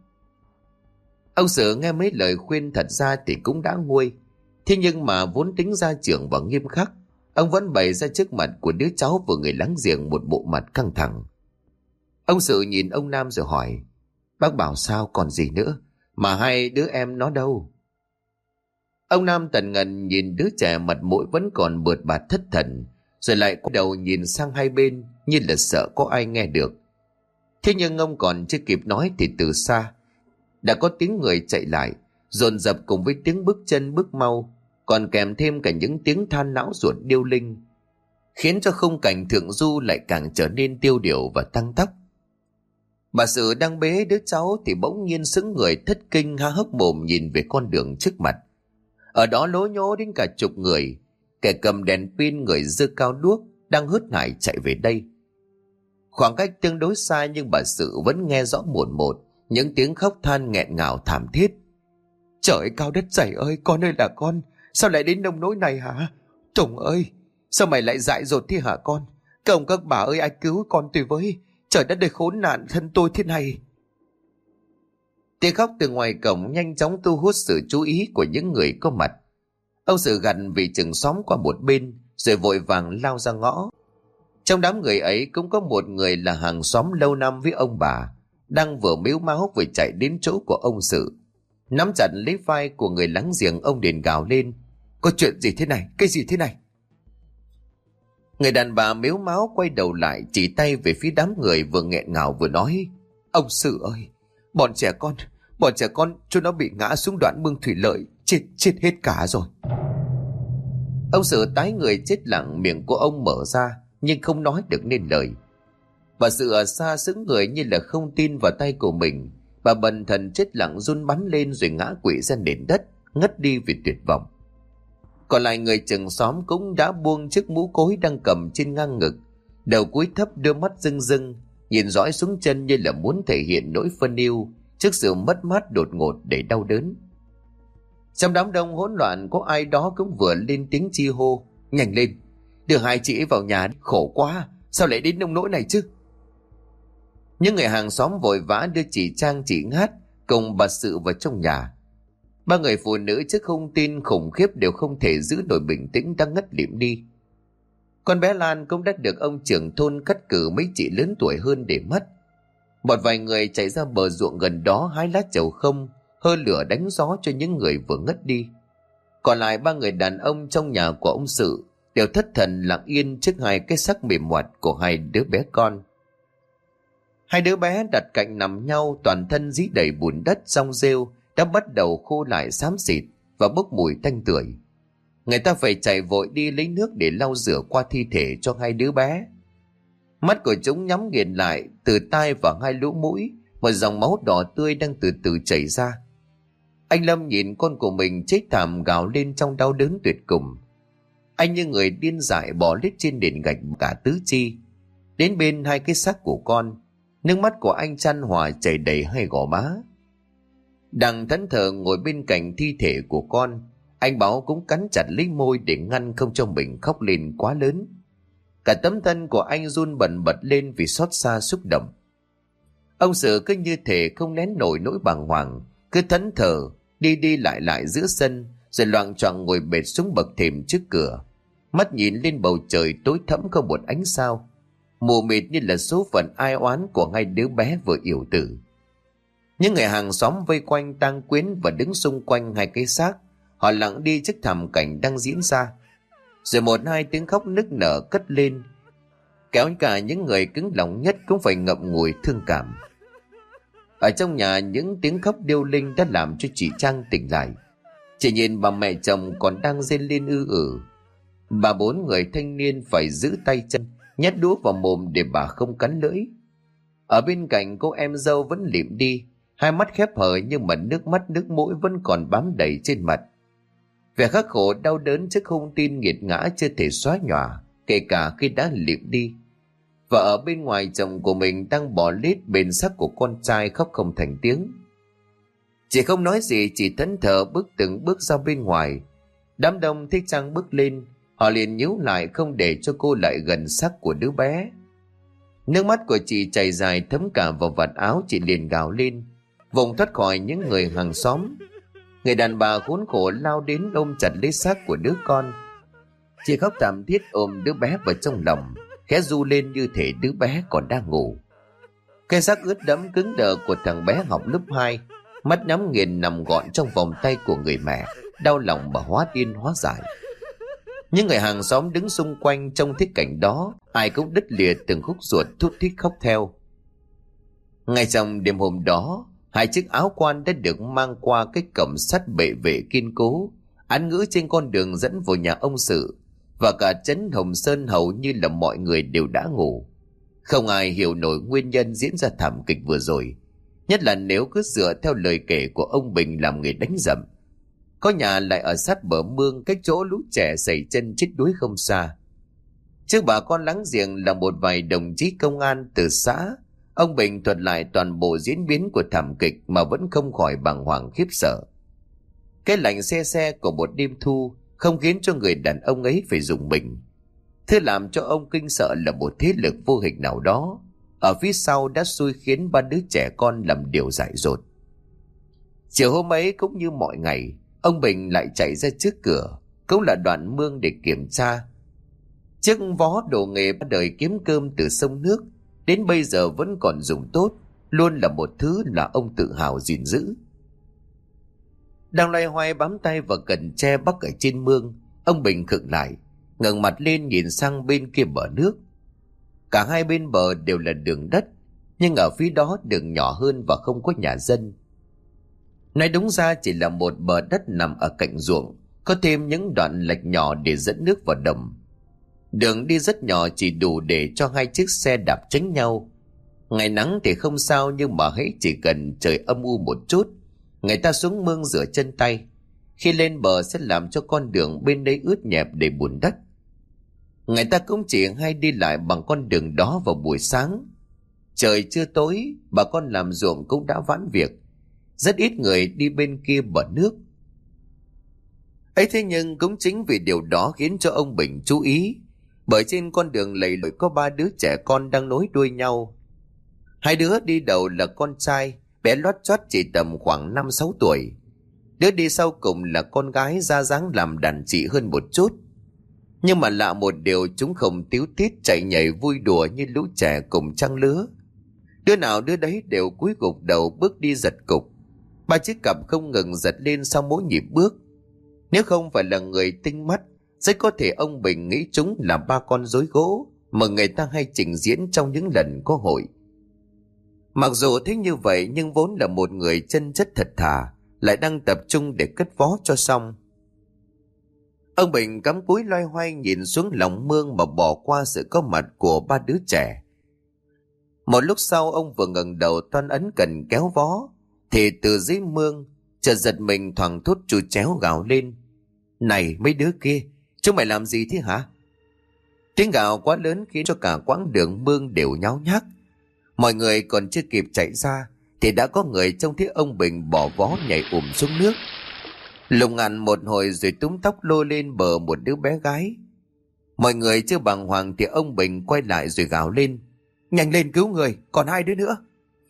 Ông Sự nghe mấy lời khuyên thật ra thì cũng đã nguôi. Thế nhưng mà vốn tính gia trưởng và nghiêm khắc, ông vẫn bày ra trước mặt của đứa cháu vừa người láng giềng một bộ mặt căng thẳng. Ông Sự nhìn ông Nam rồi hỏi: "Bác bảo sao, còn gì nữa, mà hai đứa em nó đâu?" Ông Nam tần ngần nhìn đứa trẻ mặt mũi vẫn còn bượt bạt thất thần, rồi lại quay đầu nhìn sang hai bên như là sợ có ai nghe được. Thế nhưng ông còn chưa kịp nói thì từ xa đã có tiếng người chạy lại, dồn dập cùng với tiếng bước chân bước mau, còn kèm thêm cả những tiếng than não ruột điêu linh, khiến cho khung cảnh thượng du lại càng trở nên tiêu điều và tăng tốc. Bà Sự đang bế đứa cháu thì bỗng nhiên sững người thất kinh, há hốc mồm nhìn về con đường trước mặt. Ở đó lố nhố đến cả chục người, kẻ cầm đèn pin, người giơ cao đuốc, đang hớt hải chạy về đây. Khoảng cách tương đối xa nhưng bà Sự vẫn nghe rõ một một những tiếng khóc than nghẹn ngào thảm thiết. "Trời cao đất dày ơi, con ơi là con, sao lại đến nông nỗi này hả? Tùng ơi, sao mày lại dại dột thế hả con? Các ông các bà ơi, ai cứu con tôi với, trời đất ơi khốn nạn thân tôi thế này." Tiếng khóc từ ngoài cổng nhanh chóng thu hút sự chú ý của những người có mặt. Ông Sự gặt vì chừng xóm qua một bên rồi vội vàng lao ra ngõ. Trong đám người ấy cũng có một người là hàng xóm lâu năm với ông bà, đang vừa mếu máu vừa chạy đến chỗ của ông Sự. Nắm chặt lấy vai của người láng giềng, ông liền gào lên: "Có chuyện gì thế này? Cái gì thế này?" Người đàn bà mếu máu quay đầu lại, chỉ tay về phía đám người, vừa nghẹn ngào vừa nói: "Ông Sự ơi, bọn trẻ con, bọn trẻ con chúng nó bị ngã xuống đoạn mương thủy lợi, chết chết hết cả rồi." Ông Sự tái người chết lặng, miệng của ông mở ra nhưng không nói được nên lời. Bà Sự ở xa sững người như là không tin vào tay của mình. Bà bần thần chết lặng run bắn lên rồi ngã quỵ ra nền đất, ngất đi vì tuyệt vọng. Còn lại người chừng xóm cũng đã buông chiếc mũ cối đang cầm trên ngang ngực, đầu cúi thấp, đôi mắt rưng rưng nhìn dõi xuống chân như là muốn thể hiện nỗi phân yêu trước sự mất mát đột ngột để đau đớn. Trong đám đông hỗn loạn có ai đó cũng vừa lên tiếng chi hô: "Nhanh lên, đưa hai chị ấy vào nhà, khổ quá, sao lại đến nông nỗi này chứ?" Những người hàng xóm vội vã đưa chị Trang, chị Ngát cùng bà Sự vào trong nhà. Ba người phụ nữ trước không tin khủng khiếp đều không thể giữ nổi bình tĩnh, đang ngất lịm đi. Con bé Lan cũng đã được ông trưởng thôn cắt cử mấy chị lớn tuổi hơn để mất. Một vài người chạy ra bờ ruộng gần đó hái lá trầu không, hơ lửa đánh gió cho những người vừa ngất đi. Còn lại ba người đàn ông trong nhà của ông Sự đều thất thần lặng yên trước hai cái xác mềm moạt của hai đứa bé con. Hai đứa bé đặt cạnh nằm nhau, toàn thân dí đầy bùn đất, rong rêu đã bắt đầu khô lại xám xịt và bốc mùi tanh tưởi. Người ta phải chạy vội đi lấy nước để lau rửa qua thi thể cho hai đứa bé. Mắt của chúng nhắm nghiền lại, từ tai và hai lỗ mũi một dòng máu đỏ tươi đang từ từ chảy ra. Anh Lâm nhìn con của mình chết thảm gào lên trong đau đớn tuyệt cùng. Anh như người điên dại bò lết trên nền gạch cả tứ chi đến bên hai cái xác của con. Nước mắt của anh chan hòa chảy đầy hai gò má. Đằng thẫn thờ ngồi bên cạnh thi thể của con, anh Bảo cũng cắn chặt lấy môi để ngăn không cho mình khóc lên quá lớn. Cả tấm thân của anh run bần bật lên vì xót xa xúc động. Ông Sự cứ như thể không nén nổi nỗi bàng hoàng, cứ thẫn thờ đi đi lại lại giữa sân, rồi loạng choạng ngồi bệt xuống bậc thềm trước cửa, mắt nhìn lên bầu trời tối thẫm không một ánh sao, mù mịt như là số phận ai oán của hai đứa bé vừa yểu tử. Những người hàng xóm vây quanh tang quyến và đứng xung quanh hai cái xác, họ lặng đi trước thảm cảnh đang diễn ra. Rồi một hai tiếng khóc nức nở cất lên, kéo cả những người cứng lòng nhất cũng phải ngậm ngùi thương cảm. Ở trong nhà, những tiếng khóc điêu linh đã làm cho chị Trang tỉnh lại. Chị nhìn bà mẹ chồng còn đang rên lên ư ử. Bà bốn người thanh niên phải giữ tay chân, nhét đũa vào mồm để bà không cắn lưỡi. Ở bên cạnh, cô em dâu vẫn lịm đi, hai mắt khép hờ nhưng mà nước mắt nước mũi vẫn còn bám đầy trên mặt. Vẻ khắc khổ đau đớn trước hung tin nghiệt ngã chưa thể xóa nhòa, kể cả khi đã lịm đi. Và ở bên ngoài, chồng của mình đang bò lết bên xác của con trai khóc không thành tiếng. Chị không nói gì, chỉ thẫn thờ bước từng bước ra bên ngoài. Đám đông thấy Trang bước lên, họ liền nhíu lại không để cho cô lại gần xác của đứa bé. Nước mắt của chị chảy dài thấm cả vào vạt áo, chị liền gào lên, vùng thoát khỏi những người hàng xóm. Người đàn bà khốn khổ lao đến ôm chặt lấy xác của đứa con. Chị khóc thảm thiết ôm đứa bé vào trong lòng, khẽ ru lên như thể đứa bé còn đang ngủ. Cái xác ướt đẫm cứng đờ của thằng bé học lớp hai, mắt nhắm nghiền nằm gọn trong vòng tay của người mẹ, đau lòng mà hóa điên hóa dại. Những người hàng xóm đứng xung quanh trong thế cảnh đó, ai cũng đứt lìa từng khúc ruột, thút thít khóc theo. Ngay trong đêm hôm đó, hai chiếc áo quan đã được mang qua cái cổng sắt bệ vệ kiên cố, án ngữ trên con đường dẫn vào nhà ông Sự, và cả trấn Hồng Sơn hầu như là mọi người đều đã ngủ. Không ai hiểu nổi nguyên nhân diễn ra thảm kịch vừa rồi, nhất là nếu cứ dựa theo lời kể của ông Bình làm người đánh dậm. Có nhà lại ở sát bờ mương, cách chỗ lũ trẻ sẩy chân chết đuối không xa. Trước bà con láng giềng là một vài đồng chí công an từ xã, ông Bình thuật lại toàn bộ diễn biến của thảm kịch mà vẫn không khỏi bàng hoàng khiếp sợ. Cái lạnh se se của một đêm thu không khiến cho người đàn ông ấy phải rùng mình. Thứ làm cho ông kinh sợ là một thế lực vô hình nào đó ở phía sau đã xui khiến ba đứa trẻ con làm điều dại dột. Chiều hôm ấy cũng như mọi ngày, ông Bình lại chạy ra trước cửa, cũng là đoạn mương để kiểm tra. Chiếc vó đồ nghề bắt đời kiếm cơm từ sông nước đến bây giờ vẫn còn dùng tốt, luôn là một thứ là ông tự hào gìn giữ. Đang loay hoay bám tay vào cần tre bắc ở trên mương, ông Bình khựng lại, ngẩng mặt lên nhìn sang bên kia bờ nước. Cả hai bên bờ đều là đường đất, nhưng ở phía đó đường nhỏ hơn và không có nhà dân. Nói đúng ra chỉ là một bờ đất nằm ở cạnh ruộng, có thêm những đoạn lạch nhỏ để dẫn nước vào đồng. Đường đi rất nhỏ, chỉ đủ để cho hai chiếc xe đạp tránh nhau. Ngày nắng thì không sao, nhưng mà hễ chỉ cần trời âm u một chút, người ta xuống mương rửa chân tay, khi lên bờ sẽ làm cho con đường bên đây ướt nhẹp để bùn đất. Người ta cũng chỉ hay đi lại bằng con đường đó vào buổi sáng. Trời chưa tối, bà con làm ruộng cũng đã vãn việc, rất ít người đi bên kia bờ nước. Ấy thế nhưng cũng chính vì điều đó khiến cho ông Bình chú ý, bởi trên con đường lầy lội có ba đứa trẻ con đang nối đuôi nhau. Hai đứa đi đầu là con trai, bé lót chót chỉ tầm khoảng năm sáu tuổi. Đứa đi sau cùng là con gái ra dáng làm đàn chị hơn một chút. Nhưng mà lạ một điều, chúng không tíu tít chạy nhảy vui đùa như lũ trẻ cùng trang lứa. Đứa nào đứa đấy đều cúi gục đầu bước đi giật cục. Ba chiếc cặp không ngừng giật lên sau mỗi nhịp bước. Nếu không phải là người tinh mắt, rất có thể ông Bình nghĩ chúng là ba con rối gỗ mà người ta hay trình diễn trong những lần có hội. Mặc dù thế như vậy, nhưng vốn là một người chân chất thật thà, lại đang tập trung để cất vó cho xong. Ông Bình cắm cúi loay hoay nhìn xuống lòng mương mà bỏ qua sự có mặt của ba đứa trẻ. Một lúc sau, ông vừa ngẩng đầu toan ấn cần kéo vó, thì từ dưới mương chợt giật mình thoảng thốt chú chéo gào lên: "Này mấy đứa kia, chúng mày làm gì thế hả?" Tiếng gào quá lớn khiến cho cả quãng đường mương đều nháo nhác. Mọi người còn chưa kịp chạy ra thì đã có người trông thấy ông Bình bỏ vó nhảy ùm xuống nước. Lùng ngàn một hồi rồi túm tóc lôi lên bờ một đứa bé gái. Mọi người chưa bàng hoàng thì ông Bình quay lại rồi gào lên: "Nhanh lên cứu người, còn hai đứa nữa."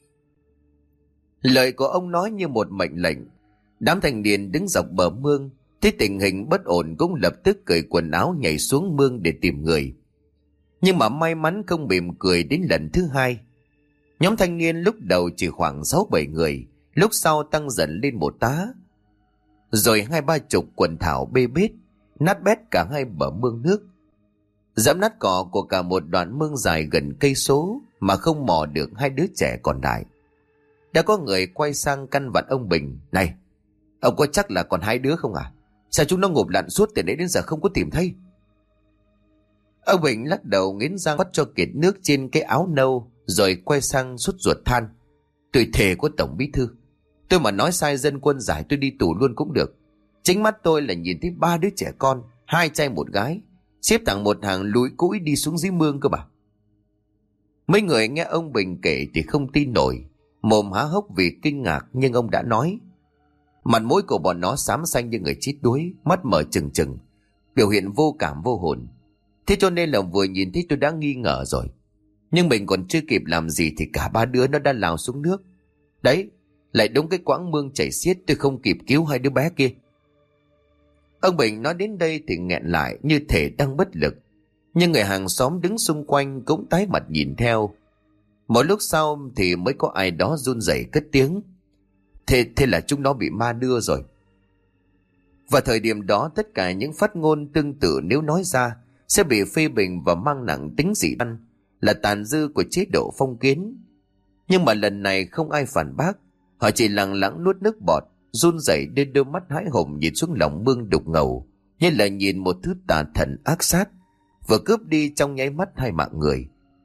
Lời của ông nói như một mệnh lệnh. Đám thanh niên đứng dọc bờ mương thấy tình hình bất ổn cũng lập tức cởi quần áo nhảy xuống mương để tìm người. Nhưng mà may mắn không mỉm cười đến lần thứ hai. Nhóm thanh niên lúc đầu chỉ khoảng sáu bảy người, lúc sau tăng dần lên một tá. Rồi hai ba chục quần thảo bê bết, nát bét cả hai bờ mương nước. Dẫm nát cỏ của cả một đoạn mương dài gần cây số mà không mò được hai đứa trẻ còn lại. Đã có người quay sang căn vặn ông Bình: "Này, ông có chắc là còn hai đứa không à? Sao chúng nó ngụp lặn suốt từ nãy đến giờ không có tìm thấy?" Ông Bình lắc đầu nghiến răng bắt cho kiệt nước trên cái áo nâu, rồi quay sang sốt ruột than: "Tôi thề của Tổng Bí Thư, tôi mà nói sai dân quân giải tôi đi tù luôn cũng được. Chính mắt tôi là nhìn thấy ba đứa trẻ con, hai trai một gái, xếp thẳng một hàng lúi cũi đi xuống dưới mương cơ mà." Mấy người nghe ông Bình kể thì không tin nổi, mồm há hốc vì kinh ngạc, nhưng ông đã nói. Mặt mũi của bọn nó xám xanh như người chết đuối, mắt mở trừng trừng, biểu hiện vô cảm vô hồn. Thế cho nên là vừa nhìn thấy tôi đã nghi ngờ rồi. Nhưng mình còn chưa kịp làm gì thì cả ba đứa nó đã lao xuống nước. Đấy, lại đúng cái quãng mương chảy xiết, tôi không kịp cứu hai đứa bé kia. Ông Bình nói đến đây thì nghẹn lại như thể đang bất lực. Nhưng người hàng xóm đứng xung quanh cũng tái mặt nhìn theo. Một lúc sau thì mới có ai đó run rẩy cất tiếng: Thế, thế là chúng nó bị ma đưa rồi. Vào thời điểm đó, tất cả những phát ngôn tương tự nếu nói ra sẽ bị phê bình và mang nặng tính dị đoan, là tàn dư của chế độ phong kiến. Nhưng mà lần này không ai phản bác. Họ chỉ lặng lặng nuốt nước bọt, run rẩy đưa đôi mắt hãi hùng nhìn xuống lòng mương đục ngầu, như là nhìn một thứ tà thần ác sát vừa cướp đi trong nháy mắt hai mạng người.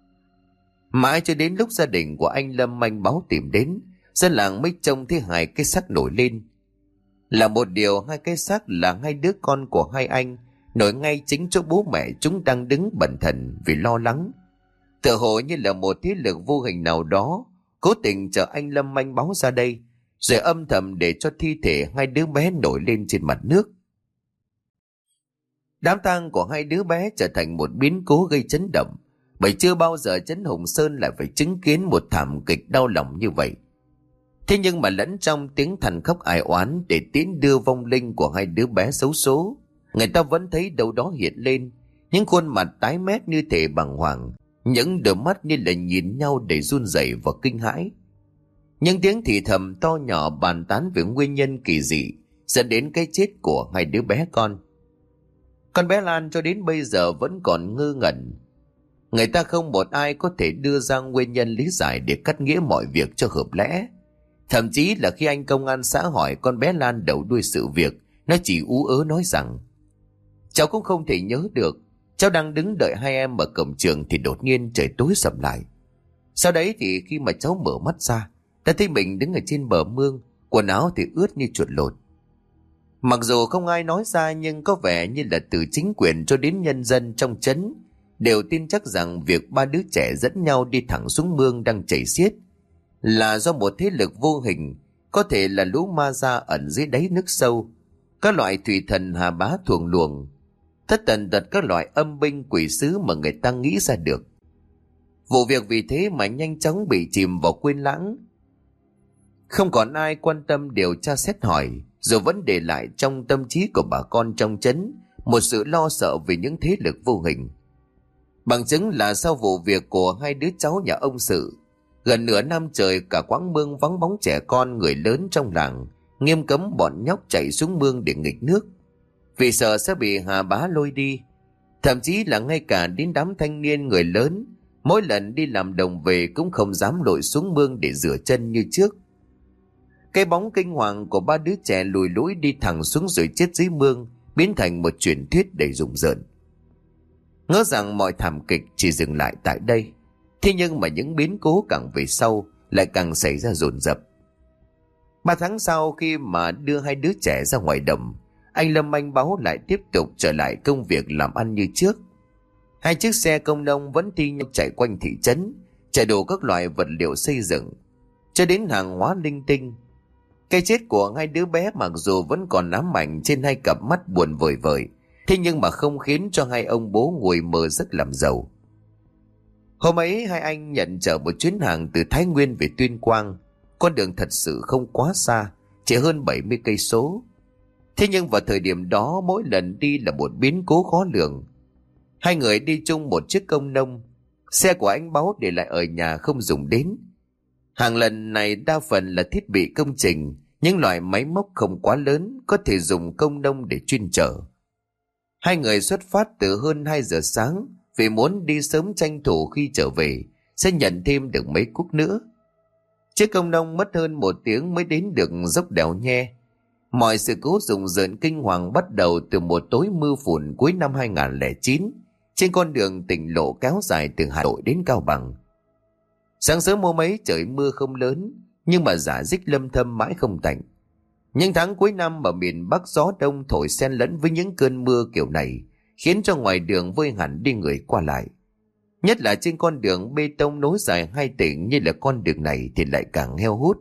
Mãi cho đến lúc gia đình của anh Lâm manh báo tìm đến, dân làng mới trông thấy hai cái xác nổi lên. Là một điều, hai cái xác là hai đứa con của hai anh nổi ngay chính chỗ bố mẹ chúng đang đứng bần thần vì lo lắng. Tựa hồ như là một thế lực vô hình nào đó cố tình chờ anh Lâm manh báo ra đây, rồi âm thầm để cho thi thể hai đứa bé nổi lên trên mặt nước. Đám tang của hai đứa bé trở thành một biến cố gây chấn động, bởi chưa bao giờ Trấn Hùng Sơn lại phải chứng kiến một thảm kịch đau lòng như vậy. Thế nhưng mà lẫn trong tiếng than khóc ai oán để tiến đưa vong linh của hai đứa bé xấu số, người ta vẫn thấy đâu đó hiện lên những khuôn mặt tái mét như thể bàng hoàng, những đôi mắt như là nhìn nhau để run rẩy và kinh hãi. Những tiếng thì thầm to nhỏ bàn tán về nguyên nhân kỳ dị dẫn đến cái chết của hai đứa bé con. Con bé Lan cho đến bây giờ vẫn còn ngơ ngẩn. Người ta không một ai có thể đưa ra nguyên nhân lý giải để cắt nghĩa mọi việc cho hợp lẽ. Thậm chí là khi anh công an xã hỏi con bé Lan đầu đuôi sự việc, nó chỉ ú ớ nói rằng cháu cũng không thể nhớ được. Cháu đang đứng đợi hai em ở cổng trường thì đột nhiên trời tối sầm lại. Sau đấy thì khi mà cháu mở mắt ra, đã thấy mình đứng ở trên bờ mương, quần áo thì ướt như chuột lột. Mặc dù không ai nói ra nhưng có vẻ như là từ chính quyền cho đến nhân dân trong trấn đều tin chắc rằng việc ba đứa trẻ dẫn nhau đi thẳng xuống mương đang chảy xiết là do một thế lực vô hình, có thể là lũ ma da ẩn dưới đáy nước sâu, các loại thủy thần hà bá thuồng luồng, tất tần tật các loại âm binh quỷ sứ mà người ta nghĩ ra được. Vụ việc vì thế mà nhanh chóng bị chìm vào quên lãng. Không còn ai quan tâm điều tra xét hỏi, rồi vẫn để lại trong tâm trí của bà con trong trấn một sự lo sợ về những thế lực vô hình. Bằng chứng là sau vụ việc của hai đứa cháu nhà ông Sự, gần nửa năm trời cả quãng mương vắng bóng trẻ con người lớn trong làng, nghiêm cấm bọn nhóc chạy xuống mương để nghịch nước, vì sợ sẽ bị hà bá lôi đi. Thậm chí là ngay cả đến đám thanh niên người lớn, mỗi lần đi làm đồng về cũng không dám lội xuống mương để rửa chân như trước. Cái bóng kinh hoàng của ba đứa trẻ lùi lũi đi thẳng xuống rồi chết dưới mương biến thành một truyền thuyết đầy rùng rợn. Ngỡ rằng mọi thảm kịch chỉ dừng lại tại đây, thế nhưng mà những biến cố càng về sau lại càng xảy ra dồn dập. Ba tháng sau, khi mà đưa hai đứa trẻ ra ngoài đồng, anh Lâm Anh Báo lại tiếp tục trở lại công việc làm ăn như trước. Hai chiếc xe công nông vẫn thi nhau chạy quanh thị trấn, chở đủ các loại vật liệu xây dựng cho đến hàng hóa linh tinh. Cái chết của hai đứa bé mặc dù vẫn còn ám ảnh trên hai cặp mắt buồn vời vời, thế nhưng mà không khiến cho hai ông bố ngồi mơ giấc làm giàu. Hôm ấy hai anh nhận chở một chuyến hàng từ Thái Nguyên về Tuyên Quang. Con đường thật sự không quá xa, chỉ hơn bảy mươi cây số. Thế nhưng vào thời điểm đó, mỗi lần đi là một biến cố khó lường. Hai người đi chung một chiếc công nông, xe của anh Báo để lại ở nhà không dùng đến. Hàng lần này đa phần là thiết bị công trình, những loại máy móc không quá lớn, có thể dùng công nông để chuyên chở. Hai người xuất phát từ hơn hai giờ sáng vì muốn đi sớm tranh thủ khi trở về sẽ nhận thêm được mấy cuốc nữa. Chiếc công nông mất hơn một tiếng mới đến được dốc đèo Nhe. Mọi sự cố rùng rợn kinh hoàng bắt đầu từ một tối mưa phùn cuối năm hai không không chín trên con đường tỉnh lộ kéo dài từ Hà Nội đến Cao Bằng. Sáng sớm hôm ấy trời mưa không lớn, nhưng mà rả rích lâm thâm mãi không tạnh. Những tháng cuối năm ở miền Bắc gió đông thổi xen lẫn với những cơn mưa kiểu này, khiến cho ngoài đường vơi hẳn đi người qua lại. Nhất là trên con đường bê tông nối dài hai tỉnh như là con đường này thì lại càng heo hút.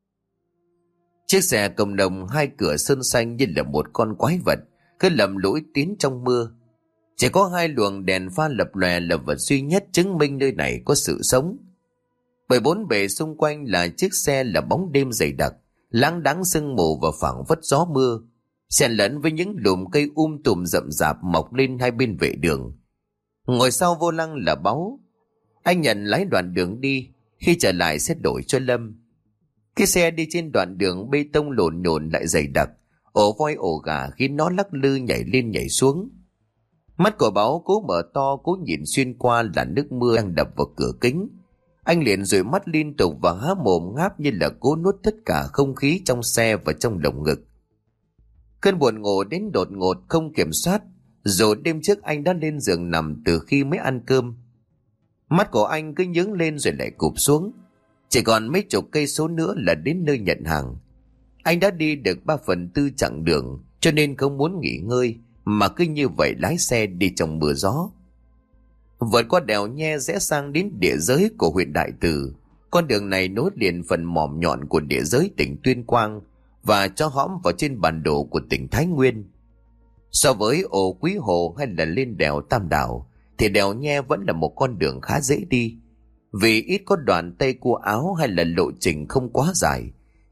Chiếc xe công nông hai cửa sơn xanh như là một con quái vật, cứ lầm lũi tiến trong mưa. Chỉ có hai luồng đèn pha lập lòe là vật duy nhất chứng minh nơi này có sự sống. Bởi bốn bề xung quanh là chiếc xe là bóng đêm dày đặc, láng đãng sương mù và phảng phất gió mưa, xen lẫn với những lùm cây um tùm rậm rạp mọc lên hai bên vệ đường. Ngồi sau vô lăng là Báu. Anh nhận lái đoạn đường đi, khi trở lại sẽ đổi cho Lâm. Cái xe đi trên đoạn đường bê tông lộn nhộn lại dày đặc, ổ voi ổ gà khiến nó lắc lư nhảy lên nhảy xuống. Mắt của Báu cố mở to, cố nhìn xuyên qua là nước mưa đang đập vào cửa kính. Anh liền dụi mắt liên tục và há mồm ngáp như là cố nuốt tất cả không khí trong xe và trong lồng ngực. Cơn buồn ngủ đến đột ngột không kiểm soát, rồi đêm trước anh đã lên giường nằm từ khi mới ăn cơm. Mắt của anh cứ nhướng lên rồi lại cụp xuống. Chỉ còn mấy chục cây số nữa là đến nơi nhận hàng. Anh đã đi được ba phần tư chặng đường, cho nên không muốn nghỉ ngơi, mà cứ như vậy lái xe đi trong mưa gió. Vượt qua đèo Nhe rẽ sang đến địa giới của huyện Đại Từ. Con đường này nối liền phần mỏm nhọn của địa giới tỉnh Tuyên Quang và cho hõm vào trên bản đồ của tỉnh Thái Nguyên. So với ổ Quý Hồ hay là lên đèo Tam Đảo thì đèo Nhe vẫn là một con đường khá dễ đi, vì ít có đoạn Tây Cua Áo hay là lộ trình không quá dài,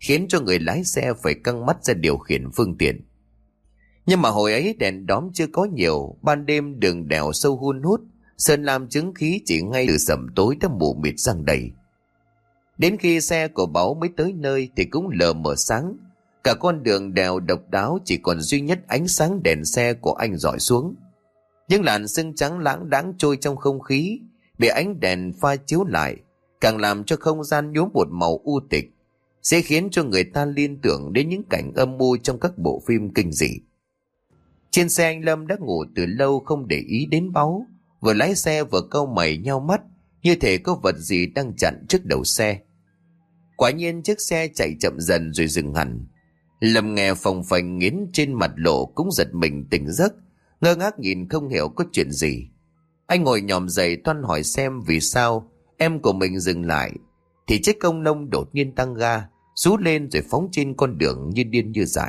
khiến cho người lái xe phải căng mắt ra điều khiển phương tiện. Nhưng mà hồi ấy đèn đóm chưa có nhiều, ban đêm đường đèo sâu hun hút, sơn lam chứng khí chỉ ngay từ sẩm tối đã mù mịt giăng đầy. Đến khi xe của Báu mới tới nơi thì cũng lờ mờ sáng, cả con đường đèo độc đáo chỉ còn duy nhất ánh sáng đèn xe của anh rọi xuống. Những làn sương trắng lãng đãng trôi trong không khí, bị ánh đèn pha chiếu lại, càng làm cho không gian nhuốm một màu u tịch, sẽ khiến cho người ta liên tưởng đến những cảnh âm u trong các bộ phim kinh dị. Trên xe anh Lâm đã ngủ từ lâu không để ý đến Báu, vừa lái xe vừa cau mày nhao mắt, như thể có vật gì đang chặn trước đầu xe. Quả nhiên chiếc xe chạy chậm dần rồi dừng hẳn. Lâm nghe phồng phềnh nghiến trên mặt lộ cũng giật mình tỉnh giấc, ngơ ngác nhìn không hiểu có chuyện gì. Anh ngồi nhòm dậy toan hỏi xem vì sao em của mình dừng lại, thì chiếc công nông đột nhiên tăng ga, rú lên rồi phóng trên con đường như điên như dại.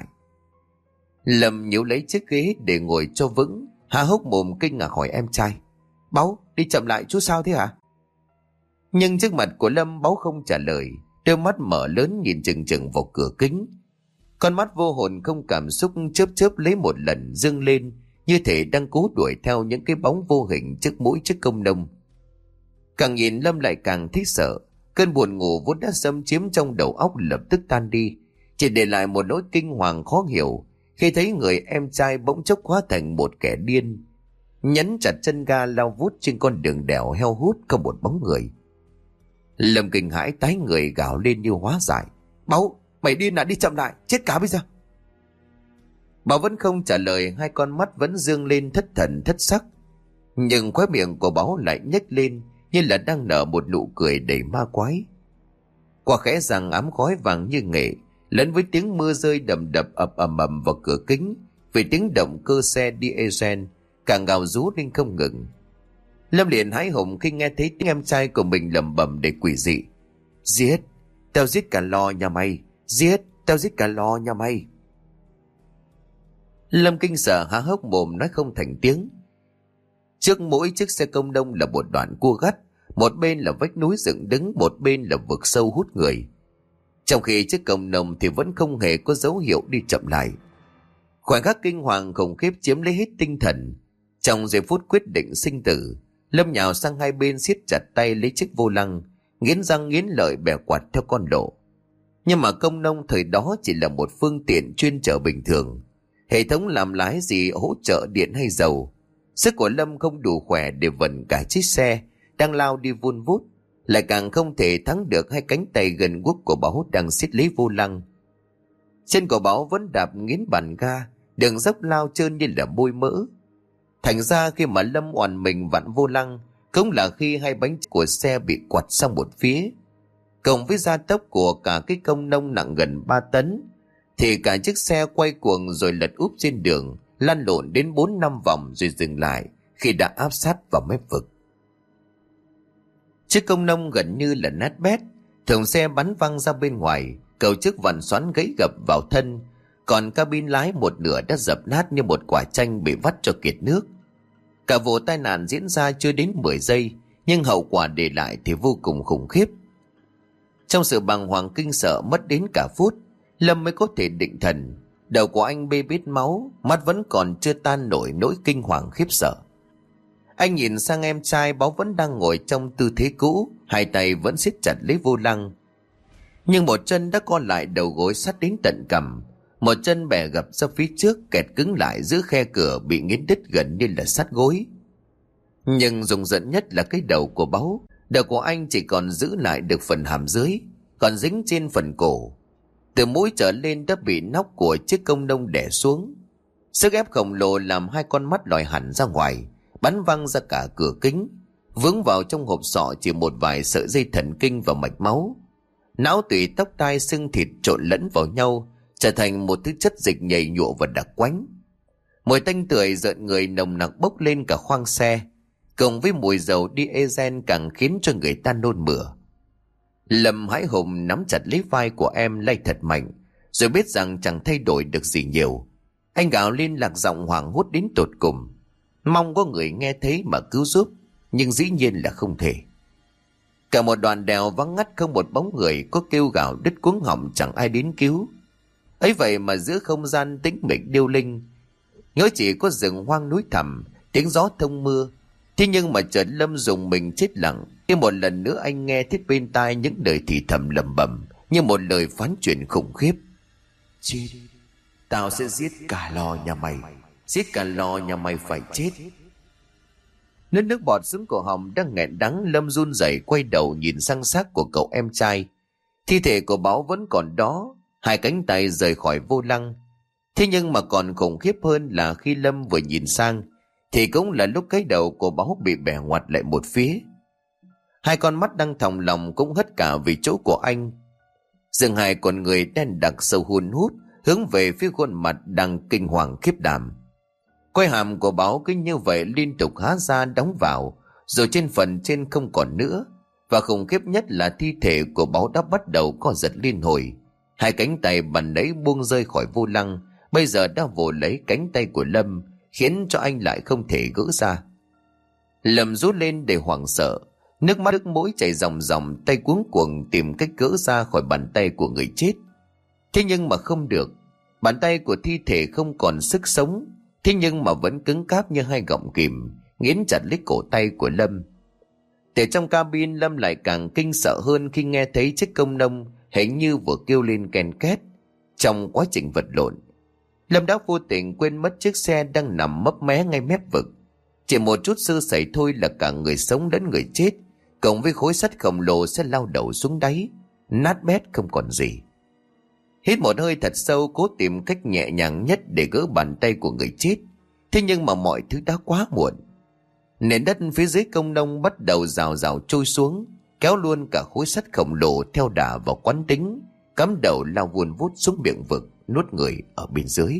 Lâm nhíu lấy chiếc ghế để ngồi cho vững, há hốc mồm kinh ngạc hỏi em trai: Báu, đi chậm lại chú sao thế hả? Nhưng trước mặt của Lâm, Báu không trả lời, đôi mắt mở lớn nhìn chừng chừng vào cửa kính. Con mắt vô hồn không cảm xúc chớp chớp lấy một lần dâng lên, như thể đang cố đuổi theo những cái bóng vô hình trước mũi chiếc công nông. Càng nhìn Lâm lại càng thấy sợ, cơn buồn ngủ vốn đã xâm chiếm trong đầu óc lập tức tan đi, chỉ để lại một nỗi kinh hoàng khó hiểu khi thấy người em trai bỗng chốc hóa thành một kẻ điên, nhấn chặt chân ga lao vút trên con đường đèo heo hút không một bóng người. Lâm kinh hãi tái người gào lên như hóa giải: Báu, mày điên à, đi chậm lại, chết cả bây giờ. Bảo vẫn không trả lời, hai con mắt vẫn dương lên thất thần thất sắc, nhưng khóe miệng của Bảo lại nhếch lên như là đang nở một nụ cười đầy ma quái. Qua khẽ răng ám khói vàng như nghệ, lẫn với tiếng mưa rơi đầm đập ập ầm ầm vào cửa kính, vì tiếng động cơ xe diesel càng gào rú lên không ngừng. Lâm liền hãi hùng khi nghe thấy tiếng em trai của mình lẩm bẩm đầy quỷ dị: Giết, tao giết cả lò nhà mày, giết, tao giết cả lò nhà mày. Lâm kinh sợ há hốc mồm nói không thành tiếng. Trước mỗi chiếc xe công nông là một đoạn cua gắt, một bên là vách núi dựng đứng, một bên là vực sâu hút người. Trong khi chiếc công nông thì vẫn không hề có dấu hiệu đi chậm lại. Khoảnh khắc kinh hoàng khủng khiếp chiếm lấy hết tinh thần. Trong giây phút quyết định sinh tử, Lâm nhào sang hai bên siết chặt tay lấy chiếc vô lăng, nghiến răng nghiến lợi bẻ quạt theo con lộ. Nhưng mà công nông thời đó chỉ là một phương tiện chuyên chở bình thường, hệ thống làm lái gì hỗ trợ điện hay dầu. Sức của Lâm không đủ khỏe để vần cả chiếc xe đang lao đi vun vút, lại càng không thể thắng được hai cánh tay gần guốc của Bảo đang siết lấy vô lăng. Chân của Bảo vẫn đạp nghiến bàn ga, đường dốc lao trơn như là bôi mỡ. Thành ra khi mà Lâm oằn mình vặn vô lăng, cũng là khi hai bánh của xe bị quặt sang một phía. Cộng với gia tốc của cả cái công nông nặng gần ba tấn, thì cả chiếc xe quay cuồng rồi lật úp trên đường, lăn lộn đến bốn năm vòng rồi dừng lại khi đã áp sát vào mép vực. Chiếc công nông gần như là nát bét, thùng xe bắn văng ra bên ngoài, cầu trước vặn xoắn gãy gập vào thân, còn cabin lái một nửa đã dập nát như một quả chanh bị vắt cho kiệt nước. Cả vụ tai nạn diễn ra chưa đến mười giây, nhưng hậu quả để lại thì vô cùng khủng khiếp. Trong sự bàng hoàng kinh sợ mất đến cả phút, Lâm mới có thể định thần. Đầu của anh bê bết máu, mắt vẫn còn chưa tan nổi nỗi kinh hoàng khiếp sợ. Anh nhìn sang em trai, Báo vẫn đang ngồi trong tư thế cũ, hai tay vẫn siết chặt lấy vô lăng. Nhưng một chân đã co lại đầu gối sát đến tận cằm, một chân bẻ gập ra phía trước kẹt cứng lại giữa khe cửa bị nghiến đứt gần như là sát gối. Nhưng rùng rợn nhất là cái đầu của Báo. Đầu của anh chỉ còn giữ lại được phần hàm dưới, còn dính trên phần cổ. Từ mũi trở lên đã bị nóc của chiếc công nông đè xuống. Sức ép khổng lồ làm hai con mắt lòi hẳn ra ngoài, bắn văng ra cả cửa kính, vướng vào trong hộp sọ chỉ một vài sợi dây thần kinh và mạch máu. Não tủy, tóc tai, xương thịt trộn lẫn vào nhau, trở thành một thứ chất dịch nhầy nhụa và đặc quánh. Mùi tanh tưởi rợn người nồng nặc bốc lên cả khoang xe, cộng với mùi dầu diesel càng khiến cho người ta nôn mửa. Lâm hãi hùng nắm chặt lấy vai của em lay thật mạnh, rồi biết rằng chẳng thay đổi được gì nhiều. Anh gào lên lạc giọng hoảng hốt đến tột cùng, mong có người nghe thấy mà cứu giúp, nhưng dĩ nhiên là không thể. Cả một đoạn đèo vắng ngắt không một bóng người, có kêu gào đứt cuống họng chẳng ai đến cứu. Ấy vậy mà giữa không gian tĩnh mịch điêu linh, ngỡ chỉ có rừng hoang núi thẳm, tiếng gió thông mưa. Thế nhưng mà chợt Lâm dùng mình chết lặng khi một lần nữa anh nghe thấy bên tai những lời thì thầm lẩm bẩm như một lời phán truyền khủng khiếp. Chết, tao sẽ giết cả lò nhà mày, giết cả lò nhà mày phải chết. Nước nước bọt xuống cổ họng đang nghẹn đắng, Lâm run rẩy quay đầu nhìn sang xác của cậu em trai. Thi thể của Báo vẫn còn đó, hai cánh tay rời khỏi vô lăng. Thế nhưng mà còn khủng khiếp hơn là khi Lâm vừa nhìn sang thì cũng là lúc cái đầu của Báo bị bẻ ngoặt lại một phía. Hai con mắt đang thòng lòng cũng hất cả vì chỗ của anh. Dường hai con người đen đặc sâu hun hút hướng về phía khuôn mặt đang kinh hoàng khiếp đảm. Quai hàm của Báo cứ như vậy liên tục há ra đóng vào, rồi trên phần trên không còn nữa. Và khủng khiếp nhất là thi thể của Báo đã bắt đầu co giật liên hồi. Hai cánh tay bắn lấy buông rơi khỏi vô lăng, bây giờ đã vồ lấy cánh tay của Lâm, khiến cho anh lại không thể gỡ ra. Lâm rút lên để hoảng sợ, nước mắt nước mũi chảy ròng ròng, tay cuống cuồng tìm cách gỡ ra khỏi bàn tay của người chết. Thế nhưng mà không được, bàn tay của thi thể không còn sức sống, thế nhưng mà vẫn cứng cáp như hai gọng kìm, nghiến chặt lấy cổ tay của Lâm. Từ trong cabin, Lâm lại càng kinh sợ hơn khi nghe thấy chiếc công nông hình như vừa kêu lên ken két. Trong quá trình vật lộn, Lâm đã vô tình quên mất chiếc xe đang nằm mấp mé ngay mép vực. Chỉ một chút sơ sẩy thôi là cả người sống lẫn người chết, cộng với khối sắt khổng lồ sẽ lao đầu xuống đáy, nát bét không còn gì. Hít một hơi thật sâu, cố tìm cách nhẹ nhàng nhất để gỡ bàn tay của người chết. Thế nhưng mà mọi thứ đã quá muộn. Nền đất phía dưới công nông bắt đầu rào rào trôi xuống, kéo luôn cả khối sắt khổng lồ theo đà vào quán tính, cắm đầu lao vun vút xuống miệng vực, nuốt người ở bên dưới.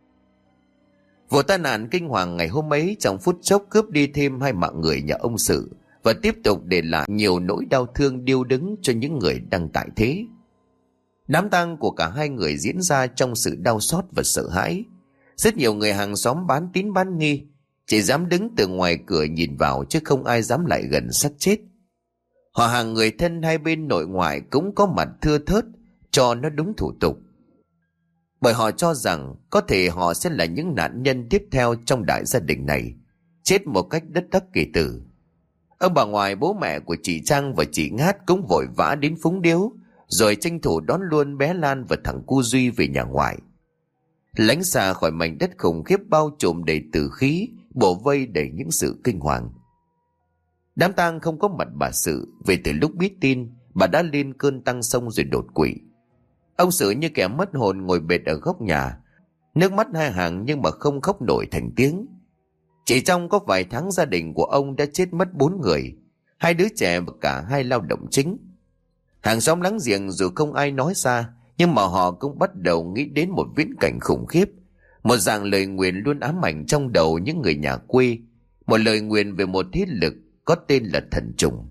Vụ tai nạn kinh hoàng ngày hôm ấy trong phút chốc cướp đi thêm hai mạng người nhà ông Sự, và tiếp tục để lại nhiều nỗi đau thương điêu đứng cho những người đang tại thế. Đám tang của cả hai người diễn ra trong sự đau xót và sợ hãi. Rất nhiều người hàng xóm bán tín bán nghi, chỉ dám đứng từ ngoài cửa nhìn vào chứ không ai dám lại gần xác chết. Họ hàng người thân hai bên nội ngoại cũng có mặt thưa thớt cho nó đúng thủ tục, bởi họ cho rằng có thể họ sẽ là những nạn nhân tiếp theo trong đại gia đình này, chết một cách đất đắc kỳ tử. Ông bà ngoại, bố mẹ của chị Trang và chị Ngát cũng vội vã đến phúng điếu, rồi tranh thủ đón luôn bé Lan và thằng cu Duy về nhà ngoại, lánh xa khỏi mảnh đất khủng khiếp bao trùm đầy tử khí, bổ vây đầy những sự kinh hoàng. Đám tang không có mặt bà Sự, vì từ lúc biết tin bà đã lên cơn tăng sông rồi đột quỵ. Ông Sự như kẻ mất hồn ngồi bệt ở góc nhà, nước mắt hai hàng nhưng mà không khóc nổi thành tiếng. Chỉ trong có vài tháng, gia đình của ông đã chết mất bốn người, hai đứa trẻ và cả hai lao động chính. Hàng xóm láng giềng dù không ai nói ra, nhưng mà họ cũng bắt đầu nghĩ đến một viễn cảnh khủng khiếp, một dạng lời nguyền luôn ám ảnh trong đầu những người nhà quê, một lời nguyền về một thế lực có tên là thần trùng.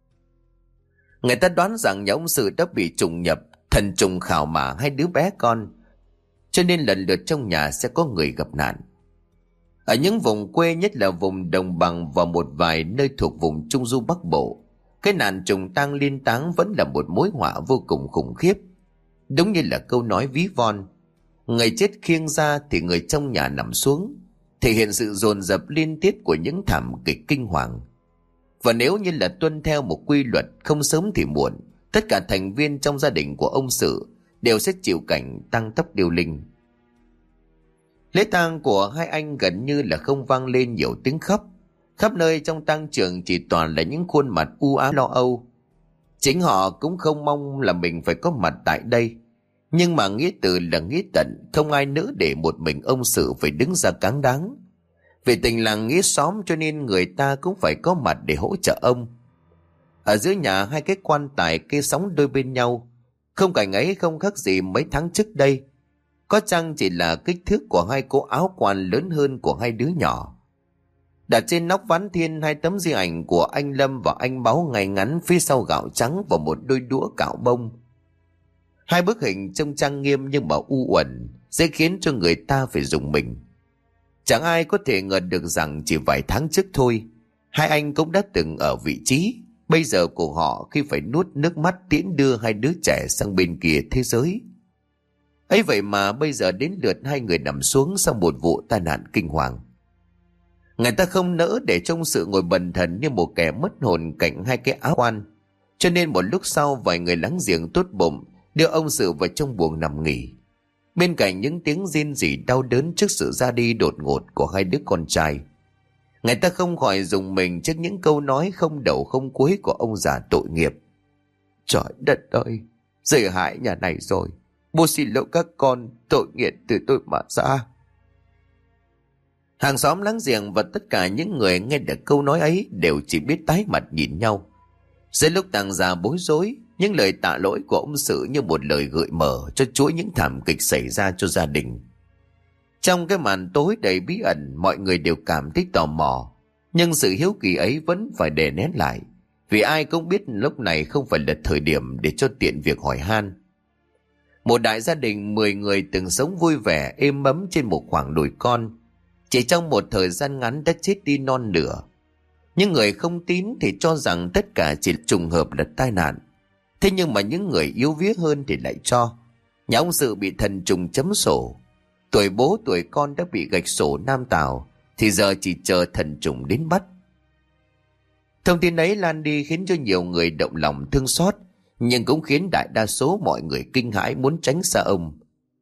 Người ta đoán rằng nhà ông Sự đã bị trùng nhập, thần trùng khảo mả hai đứa bé con, cho nên lần lượt trong nhà sẽ có người gặp nạn. Ở những vùng quê, nhất là vùng đồng bằng và một vài nơi thuộc vùng Trung Du Bắc Bộ, cái nạn trùng tang liên táng vẫn là một mối họa vô cùng khủng khiếp. Đúng như là câu nói ví von, người chết khiêng ra thì người trong nhà nằm xuống, thể hiện sự dồn dập liên tiếp của những thảm kịch kinh hoàng. Và nếu như là tuân theo một quy luật, không sớm thì muộn, tất cả thành viên trong gia đình của ông Sự đều sẽ chịu cảnh tang tóc điêu linh. Lễ tang của hai anh gần như là không vang lên nhiều tiếng khóc. Khắp nơi trong tang trường chỉ toàn là những khuôn mặt u ám lo âu. Chính họ cũng không mong là mình phải có mặt tại đây, nhưng mà nghĩa từ là nghĩa tận, không ai nỡ để một mình ông Sự phải đứng ra cáng đáng. Vì tình làng nghĩa xóm cho nên người ta cũng phải có mặt để hỗ trợ ông. Ở dưới nhà, hai cái quan tài kê sóng đôi bên nhau, không cảnh ấy không khác gì mấy tháng trước đây, có chăng chỉ là kích thước của hai cố áo quan lớn hơn của hai đứa nhỏ. Đặt trên nóc ván thiên hai tấm di ảnh của anh Lâm và anh Báo ngay ngắn phía sau gạo trắng và một đôi đũa cạo bông. Hai bức hình trông trang nghiêm nhưng mà u uẩn, sẽ khiến cho người ta phải rùng mình. Chẳng ai có thể ngờ được rằng chỉ vài tháng trước thôi, hai anh cũng đã từng ở vị trí bây giờ của họ khi phải nuốt nước mắt tiễn đưa hai đứa trẻ sang bên kia thế giới. Ấy vậy mà bây giờ đến lượt hai người nằm xuống sau một vụ tai nạn kinh hoàng. Người ta không nỡ để trong sự ngồi bần thần như một kẻ mất hồn cạnh hai cái áo quan, cho nên một lúc sau vài người láng giềng tốt bụng đưa ông Sự vào trong buồng nằm nghỉ. Bên cạnh những tiếng rên rỉ đau đớn trước sự ra đi đột ngột của hai đứa con trai, người ta không khỏi rùng mình trước những câu nói không đầu không cuối của ông già tội nghiệp. Trời đất ơi, dày hại nhà này rồi. Bố xin lỗi các con, tội nghiệp từ tôi mà ra. Hàng xóm láng giềng và tất cả những người nghe được câu nói ấy đều chỉ biết tái mặt nhìn nhau. Giữa lúc tàng già bối rối, những lời tạ lỗi của ông Sự như một lời gợi mở cho chuỗi những thảm kịch xảy ra cho gia đình. Trong cái màn tối đầy bí ẩn, mọi người đều cảm thấy tò mò, nhưng sự hiếu kỳ ấy vẫn phải đè nén lại, vì ai cũng biết lúc này không phải là thời điểm để cho tiện việc hỏi han. Một đại gia đình mười người từng sống vui vẻ êm ấm trên một khoảng đồi con, chỉ trong một thời gian ngắn đã chết đi non nửa. Những người không tín thì cho rằng tất cả chỉ trùng hợp là tai nạn. Thế nhưng mà những người yếu vía hơn thì lại cho nhà ông Sự bị thần trùng chấm sổ. Tuổi bố tuổi con đã bị gạch sổ nam tào, thì giờ chỉ chờ thần trùng đến bắt. Thông tin ấy lan đi khiến cho nhiều người động lòng thương xót, nhưng cũng khiến đại đa số mọi người kinh hãi muốn tránh xa ông.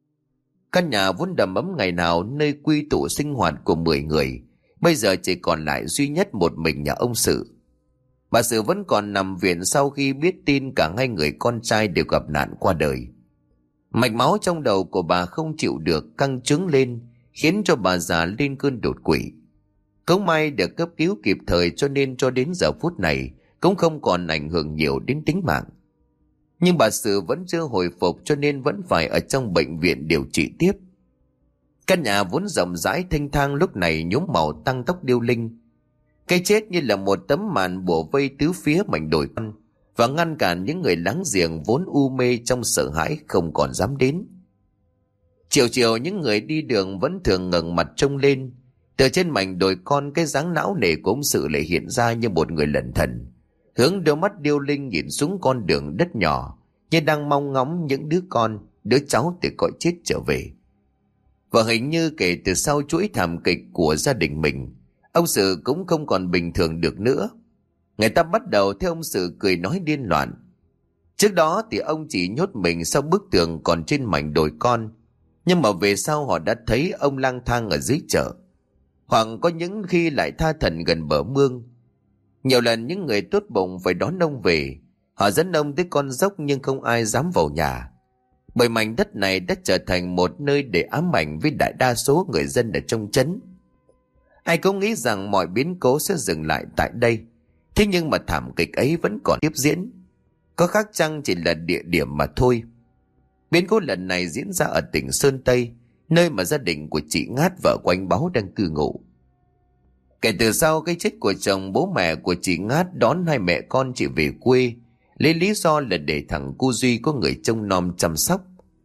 Căn nhà vốn đầm ấm ngày nào, nơi quy tụ sinh hoạt của mười người, bây giờ chỉ còn lại duy nhất một mình nhà ông Sự. Bà Sự vẫn còn nằm viện sau khi biết tin cả hai người con trai đều gặp nạn qua đời. Mạch máu trong đầu của bà không chịu được căng trướng lên, khiến cho bà già lên cơn đột quỵ. Cũng may được cấp cứu kịp thời, cho nên cho đến giờ phút này cũng không còn ảnh hưởng nhiều đến tính mạng. Nhưng bà Sự vẫn chưa hồi phục, cho nên vẫn phải ở trong bệnh viện điều trị tiếp. Căn nhà vốn rộng rãi thanh thang lúc này nhuốm màu tăng tóc điêu linh. Cái chết như là một tấm màn bủa vây tứ phía mảnh đồi con, và ngăn cản những người láng giềng vốn u mê trong sợ hãi không còn dám đến. Chiều chiều những người đi đường vẫn thường ngẩng mặt trông lên. Từ trên mảnh đồi con, cái dáng não nề của ông Sự lại hiện ra như một người lẩn thần, hướng đôi mắt điêu linh nhìn xuống con đường đất nhỏ, như đang mong ngóng những đứa con, đứa cháu từ cõi chết trở về. Và hình như kể từ sau chuỗi thảm kịch của gia đình mình, ông Sự cũng không còn bình thường được nữa. Người ta bắt đầu theo ông Sự cười nói điên loạn. Trước đó thì ông chỉ nhốt mình sau bức tường còn trên mảnh đồi con, nhưng mà về sau họ đã thấy ông lang thang ở dưới chợ, hoặc có những khi lại tha thẩn gần bờ mương. Nhiều lần những người tốt bụng phải đón ông về, họ dẫn ông tới con dốc nhưng không ai dám vào nhà, bởi mảnh đất này đã trở thành một nơi để ám ảnh với đại đa số người dân ở trong trấn. Ai cũng nghĩ rằng mọi biến cố sẽ dừng lại tại đây, thế nhưng mà thảm kịch ấy vẫn còn tiếp diễn. Có khác chăng chỉ là địa điểm mà thôi. Biến cố lần này diễn ra ở tỉnh Sơn Tây, nơi mà gia đình của chị Ngát, vợ của anh Báo, đang cư ngụ. Kể từ sau cái chết của chồng, bố mẹ của chị Ngát đón hai mẹ con chị về quê, lấy lý do là để thằng cu Duy có người trông nom chăm sóc.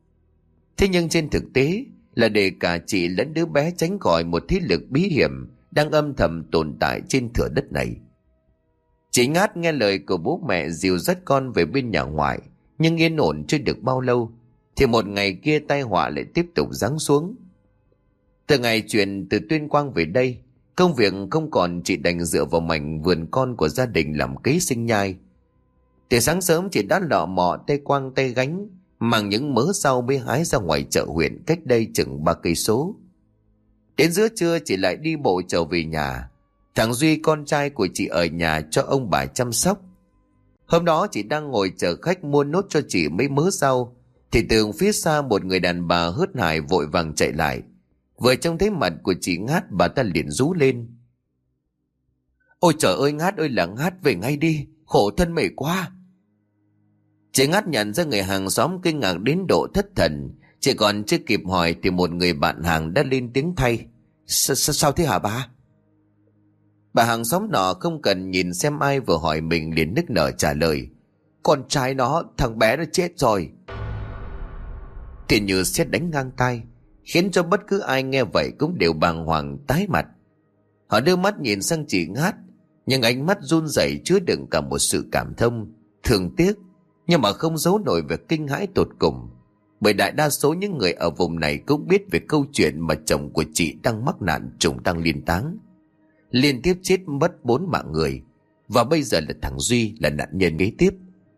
Thế nhưng trên thực tế là để cả chị lẫn đứa bé tránh khỏi một thế lực bí hiểm đang âm thầm tồn tại trên thửa đất này. Chị Ngát nghe lời của bố mẹ dìu dắt con về bên nhà ngoại, nhưng yên ổn chưa được bao lâu thì một ngày kia tai họa lại tiếp tục giáng xuống. Từ ngày chuyển từ Tuyên Quang về đây, công việc không còn chị đành dựa vào mảnh vườn con của gia đình làm kế sinh nhai. Từ sáng sớm chị đã lọ mọ tay quăng tay gánh mang những mớ rau mới hái ra ngoài chợ huyện cách đây chừng ba cây số. Đến giữa trưa chị lại đi bộ trở về nhà. Thằng Duy con trai của chị ở nhà cho ông bà chăm sóc. Hôm đó chị đang ngồi chờ khách mua nốt cho chị mấy mớ rau, thì từ phía xa một người đàn bà hớt hải vội vàng chạy lại. Vừa trông thấy mặt của chị Ngát, bà ta liền rú lên. Ôi trời ơi Ngát ơi là Ngát, về ngay đi, khổ thân mệt quá. Chị Ngát nhận ra người hàng xóm kinh ngạc đến độ thất thần. Chị còn chưa kịp hỏi thì một người bạn hàng đã lên tiếng thay. S- Sao thế hả bà? Bà hàng xóm nọ không cần nhìn xem ai vừa hỏi mình liền nức nở trả lời. Con trai nó, thằng bé nó chết rồi. Thì như sét đánh ngang tai, khiến cho bất cứ ai nghe vậy cũng đều bàng hoàng tái mặt. Họ đưa mắt nhìn sang chị Ngát. Nhưng ánh mắt run rẩy chứa đựng cả một sự cảm thông, thương tiếc, nhưng mà không giấu nổi việc kinh hãi tột cùng. Bởi đại đa số những người ở vùng này cũng biết về câu chuyện mà chồng của chị đang mắc nạn trùng tăng liên táng, liên tiếp chết mất bốn mạng người, và bây giờ là thằng Duy là nạn nhân kế tiếp.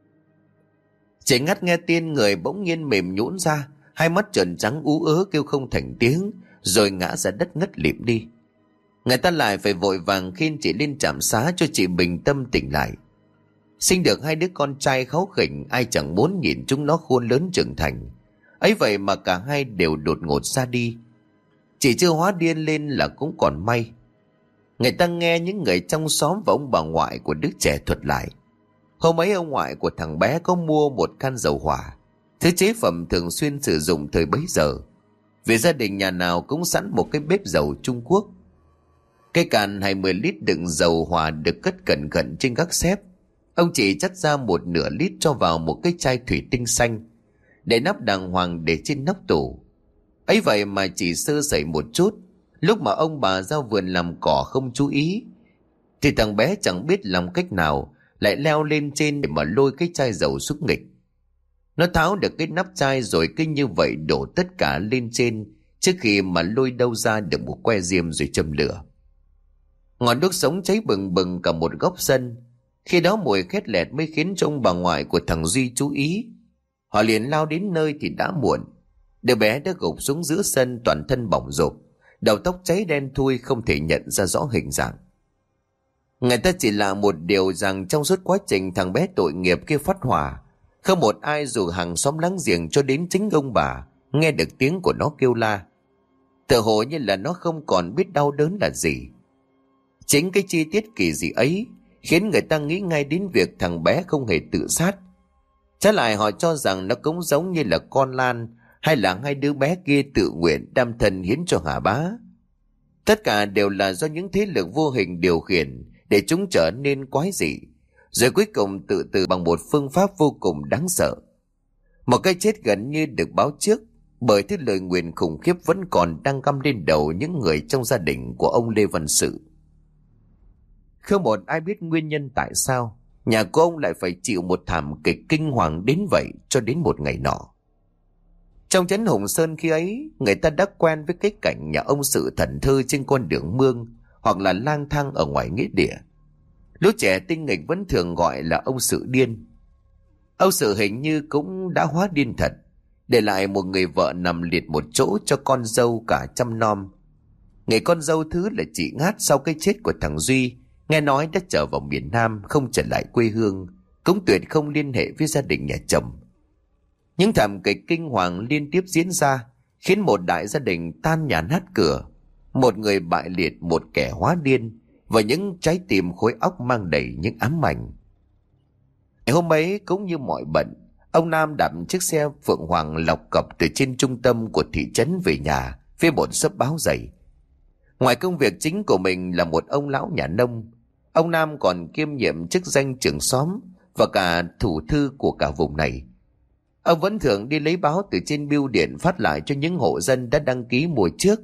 Chị Ngắt nghe tin người bỗng nhiên mềm nhũn ra, hai mắt trợn trắng ú ớ kêu không thành tiếng, rồi ngã ra đất ngất lịm đi. Người ta lại phải vội vàng khiêng chị lên trạm xá cho chị bình tâm tỉnh lại. Sinh được hai đứa con trai kháu khỉnh, ai chẳng muốn nhìn chúng nó khôn lớn trưởng thành. Ấy vậy mà cả hai đều đột ngột ra đi. Chị chưa hóa điên lên là cũng còn may. Người ta nghe những người trong xóm và ông bà ngoại của đứa trẻ thuật lại. Hôm ấy ông ngoại của thằng bé có mua một can dầu hỏa, thứ chế phẩm thường xuyên sử dụng thời bấy giờ. Vì gia đình nhà nào cũng sẵn một cái bếp dầu Trung Quốc. Cái can hai mươi lít đựng dầu hỏa được cất cẩn thận trên gác xếp. Ông chỉ chắt ra một nửa lít cho vào một cái chai thủy tinh xanh, để nắp đàng hoàng để trên nóc tủ. Ấy vậy mà chỉ sơ sẩy một chút, lúc mà ông bà ra vườn làm cỏ không chú ý, thì thằng bé chẳng biết làm cách nào lại leo lên trên để mà lôi cái chai dầu xuống nghịch. Nó tháo được cái nắp chai rồi cứ như vậy đổ tất cả lên trên, trước khi mà lôi đâu ra được một que diêm rồi châm lửa. Ngọn đuốc sống cháy bừng bừng cả một góc sân. Khi đó mùi khét lẹt mới khiến cho ông bà ngoại của thằng Duy chú ý. Họ liền lao đến nơi thì đã muộn. Đứa bé đã gục xuống giữa sân, toàn thân bỏng rộp, đầu tóc cháy đen thui, không thể nhận ra rõ hình dạng. Người ta chỉ là một điều rằng trong suốt quá trình thằng bé tội nghiệp kia phát hỏa, không một ai dù hàng xóm láng giềng cho đến chính ông bà nghe được tiếng của nó kêu la. Tựa hồ như là nó không còn biết đau đớn là gì. Chính cái chi tiết kỳ dị ấy khiến người ta nghĩ ngay đến việc thằng bé không hề tự sát. Trái lại họ cho rằng nó cũng giống như là con Lan hay là hai đứa bé kia tự nguyện đam thân hiến cho Hà Bá. Tất cả đều là do những thế lực vô hình điều khiển để chúng trở nên quái dị, rồi cuối cùng tự tử bằng một phương pháp vô cùng đáng sợ. Một cái chết gần như được báo trước, bởi thứ lời nguyền khủng khiếp vẫn còn đang găm lên đầu những người trong gia đình của ông Lê Văn Sự. Không một ai biết nguyên nhân tại sao nhà của ông lại phải chịu một thảm kịch kinh hoàng đến vậy cho đến một ngày nọ. Trong trấn Hùng Sơn khi ấy, người ta đã quen với cái cảnh nhà ông Sự thẫn thơ trên con đường mương, hoặc là lang thang ở ngoài nghĩa địa. Lũ trẻ tinh nghịch vẫn thường gọi là ông Sự điên. Ông Sự hình như cũng đã hóa điên thật, để lại một người vợ nằm liệt một chỗ cho con dâu cả trăm nom. Người con dâu thứ là chị Ngát, sau cái chết của thằng Duy, nghe nói đã trở vào miền Nam, không trở lại quê hương, cũng tuyệt không liên hệ với gia đình nhà chồng. Những thảm kịch kinh hoàng liên tiếp diễn ra khiến một đại gia đình tan nhà nát cửa, một người bại liệt, một kẻ hóa điên, và những trái tim khối óc mang đầy những ám ảnh. Ngày hôm ấy cũng như mọi bận, ông Nam đạp chiếc xe Phượng Hoàng lọc cọc từ trên trung tâm của thị trấn về nhà với một xấp báo dày. Ngoài công việc chính của mình là một ông lão nhà nông, ông Nam còn kiêm nhiệm chức danh trưởng xóm và cả thủ thư của cả vùng này. Ông vẫn thường đi lấy báo từ trên bưu điện phát lại cho những hộ dân đã đăng ký mua trước.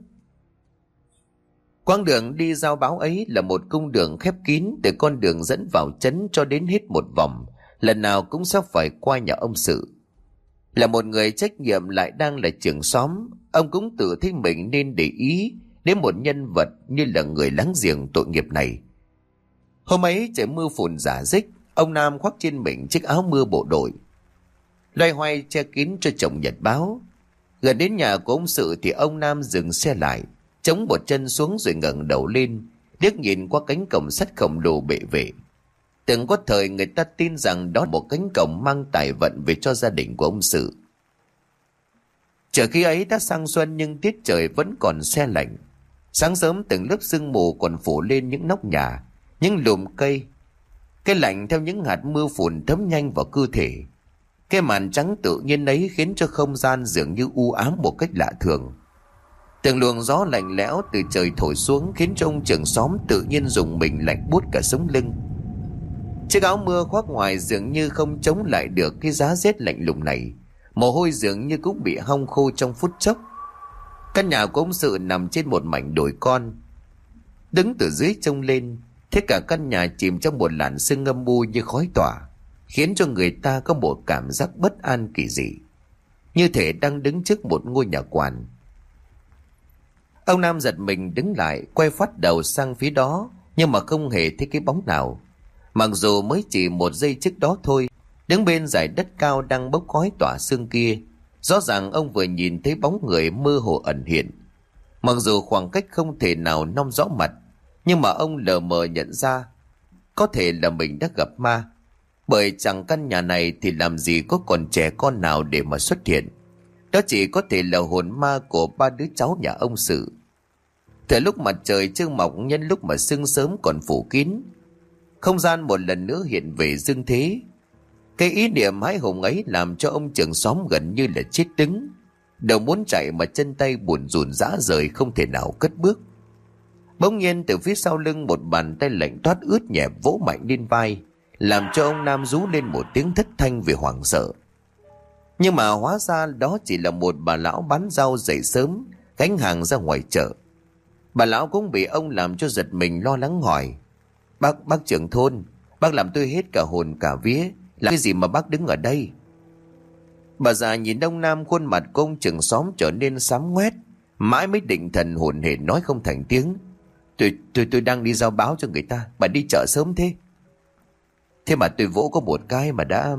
Quãng đường đi giao báo ấy là một cung đường khép kín, từ con đường dẫn vào trấn cho đến hết một vòng, lần nào cũng sẽ phải qua nhà ông Sự. Là một người trách nhiệm lại đang là trưởng xóm, ông cũng tự thấy mình nên để ý đến một nhân vật như là người láng giềng tội nghiệp này. Hôm ấy trời mưa phùn rả rích, ông Nam khoác trên mình chiếc áo mưa bộ đội, loay hoay che kín cho chồng nhật báo. Gần đến nhà của ông Sự thì ông Nam dừng xe lại, chống một chân xuống rồi ngẩng đầu lên, liếc nhìn qua cánh cổng sắt khổng lồ bệ vệ. Từng có thời người ta tin rằng đó là một cánh cổng mang tài vận về cho gia đình của ông Sự. Chờ khi ấy đã sang xuân nhưng tiết trời vẫn còn se lạnh. Sáng sớm từng lớp sương mù còn phủ lên những nóc nhà, những lùm cây. Cái lạnh theo những hạt mưa phùn thấm nhanh vào cơ thể. Cái màn trắng tự nhiên ấy khiến cho không gian dường như u ám một cách lạ thường. Từng luồng gió lạnh lẽo từ trời thổi xuống khiến cho ông trưởng xóm tự nhiên rùng mình lạnh buốt cả sống lưng. Chiếc áo mưa khoác ngoài dường như không chống lại được cái giá rét lạnh lùng này. Mồ hôi dường như cũng bị hong khô trong phút chốc. Căn nhà của ông Sự nằm trên một mảnh đồi con. Đứng từ dưới trông lên, Thế cả căn nhà chìm trong một làn sương âm u như khói tỏa, khiến cho người ta có một cảm giác bất an kỳ dị, như thể đang đứng trước một ngôi nhà quan. Ông Nam giật mình đứng lại, quay phát đầu sang phía đó, nhưng mà không hề thấy cái bóng nào. Mặc dù mới chỉ một giây trước đó thôi, đứng bên dải đất cao đang bốc khói tỏa sương kia, rõ ràng ông vừa nhìn thấy bóng người mơ hồ ẩn hiện. Mặc dù khoảng cách không thể nào nom rõ mặt, nhưng mà ông lờ mờ nhận ra có thể là mình đã gặp ma. Bởi chẳng căn nhà này thì làm gì có còn trẻ con nào để mà xuất hiện. Đó chỉ có thể là hồn ma của ba đứa cháu nhà ông Sự. Thời lúc mặt trời chưa mọc, nhân lúc mà sương sớm còn phủ kín, không gian một lần nữa hiện về dương thế. Cái ý niệm hãi hùng ấy làm cho ông trưởng xóm gần như là chết đứng, đầu muốn chạy mà chân tay buồn rùn rã rời, không thể nào cất bước. Bỗng nhiên từ phía sau lưng một bàn tay lạnh toát ướt nhẹ vỗ mạnh lên vai, làm cho ông Nam rú lên một tiếng thất thanh vì hoảng sợ. Nhưng mà hóa ra đó chỉ là một bà lão bán rau dậy sớm, gánh hàng ra ngoài chợ. Bà lão cũng bị ông làm cho giật mình, lo lắng hỏi: Bác, bác trưởng thôn, bác làm tôi hết cả hồn cả vía, là cái gì mà bác đứng ở đây? Bà già nhìn ông Nam, khuôn mặt của ông trưởng xóm trở nên xám ngoét, mãi mới định thần hồn hển nói không thành tiếng: Tôi, tôi, tôi đang đi giao báo cho người ta, bà đi chợ sớm thế. Thế mà tôi vỗ có một cái mà đã...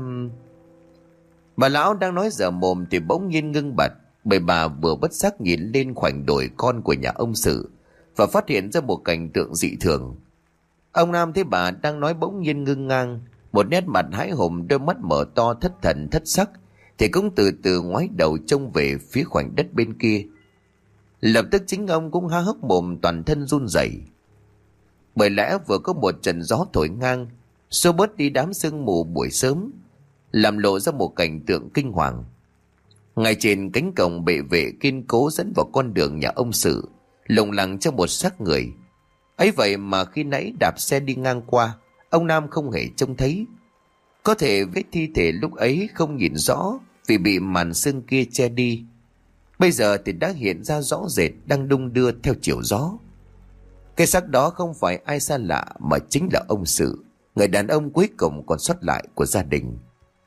Bà lão đang nói dở mồm thì bỗng nhiên ngưng bặt, bởi bà vừa bất giác nhìn lên khoảnh đồi con của nhà ông Sự và phát hiện ra một cảnh tượng dị thường. Ông Nam thấy bà đang nói bỗng nhiên ngưng ngang, một nét mặt hãi hùng, đôi mắt mở to thất thần thất sắc, thì cũng từ từ ngoái đầu trông về phía khoảnh đất bên kia. Lập tức chính ông cũng há hốc mồm, toàn thân run rẩy. Bởi lẽ vừa có một trận gió thổi ngang, xua bớt đi đám sương mù buổi sớm, làm lộ ra một cảnh tượng kinh hoàng. Ngay trên cánh cổng bệ vệ kiên cố dẫn vào con đường nhà ông Sự, lồng lẳng trong một xác người. Ấy vậy mà khi nãy đạp xe đi ngang qua, ông Nam không hề trông thấy. Có thể vết thi thể lúc ấy không nhìn rõ vì bị màn sương kia che đi. Bây giờ thì đã hiện ra rõ rệt, đang đung đưa theo chiều gió. Cái xác đó không phải ai xa lạ mà chính là ông Sự, người đàn ông cuối cùng còn sót lại của gia đình.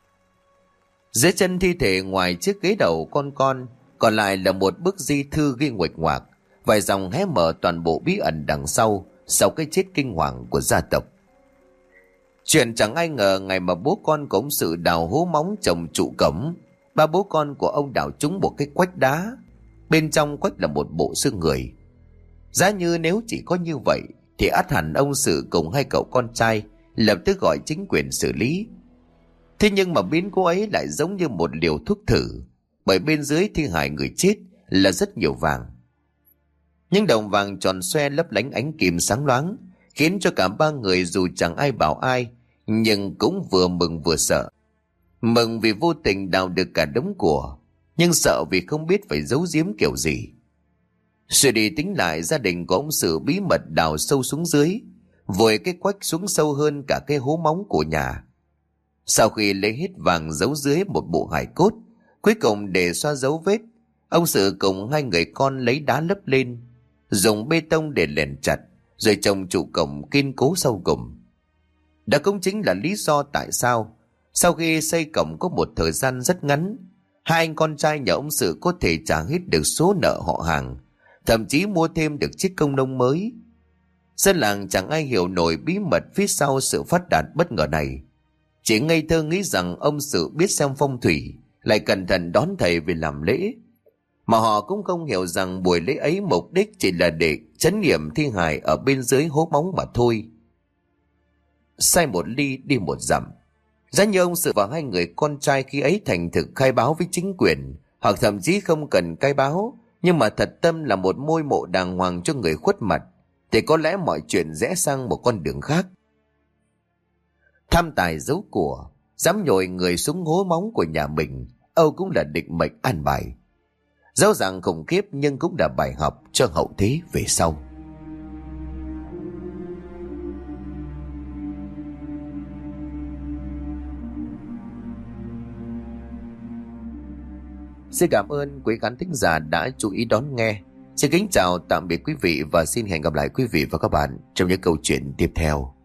Dưới chân thi thể, ngoài chiếc ghế đầu con con, còn lại là một bức di thư ghi nguệch ngoạc, vài dòng hé mở toàn bộ bí ẩn đằng sau sau cái chết kinh hoàng của gia tộc. Chuyện chẳng ai ngờ, ngày mà bố con của ông Sự đào hố móng trồng trụ cổng, ba bố con của ông đào trúng một cái quách đá, bên trong quách là một bộ xương người. Giá như nếu chỉ có như vậy thì ắt hẳn ông Sự cùng hai cậu con trai lập tức gọi chính quyền xử lý. Thế nhưng mà biến cố ấy lại giống như một liều thuốc thử, bởi bên dưới thi hài người chết là rất nhiều vàng. Những đồng vàng tròn xoe lấp lánh ánh kim sáng loáng, khiến cho cả ba người dù chẳng ai bảo ai, nhưng cũng vừa mừng vừa sợ. Mừng vì vô tình đào được cả đống của, nhưng sợ vì không biết phải giấu giếm kiểu gì. Suy đi tính lại, gia đình của ông Sự bí mật đào sâu xuống dưới, vùi cái quách xuống sâu hơn cả cái hố móng của nhà. Sau khi lấy hết vàng giấu dưới một bộ hài cốt, cuối cùng để xóa dấu vết, ông Sự cùng hai người con lấy đá lấp lên, dùng bê tông để lèn chặt, rồi trồng trụ cổng kiên cố sau cùng. Đó cũng chính là lý do tại sao sau khi xây cổng có một thời gian rất ngắn, hai anh con trai nhà ông Sự có thể trả hết được số nợ họ hàng, thậm chí mua thêm được chiếc công nông mới. Dân làng chẳng ai hiểu nổi bí mật phía sau sự phát đạt bất ngờ này, chỉ ngây thơ nghĩ rằng ông Sự biết xem phong thủy, lại cẩn thận đón thầy về làm lễ. Mà họ cũng không hiểu rằng buổi lễ ấy mục đích chỉ là để trấn nghiệm thi hài ở bên dưới hố móng mà thôi. Sai một ly đi một dặm. Giá như ông Sự và hai người con trai khi ấy thành thực khai báo với chính quyền, hoặc thậm chí không cần khai báo, nhưng mà thật tâm là một ngôi mộ đàng hoàng cho người khuất mặt, thì có lẽ mọi chuyện rẽ sang một con đường khác. Tham tài giấu của, dám nhồi người xuống hố móng của nhà mình, âu cũng là định mệnh an bài. Dẫu rằng khủng khiếp nhưng cũng là bài học cho hậu thế về sau. Xin cảm ơn quý khán thính giả đã chú ý đón nghe. Xin kính chào tạm biệt quý vị và xin hẹn gặp lại quý vị và các bạn trong những câu chuyện tiếp theo.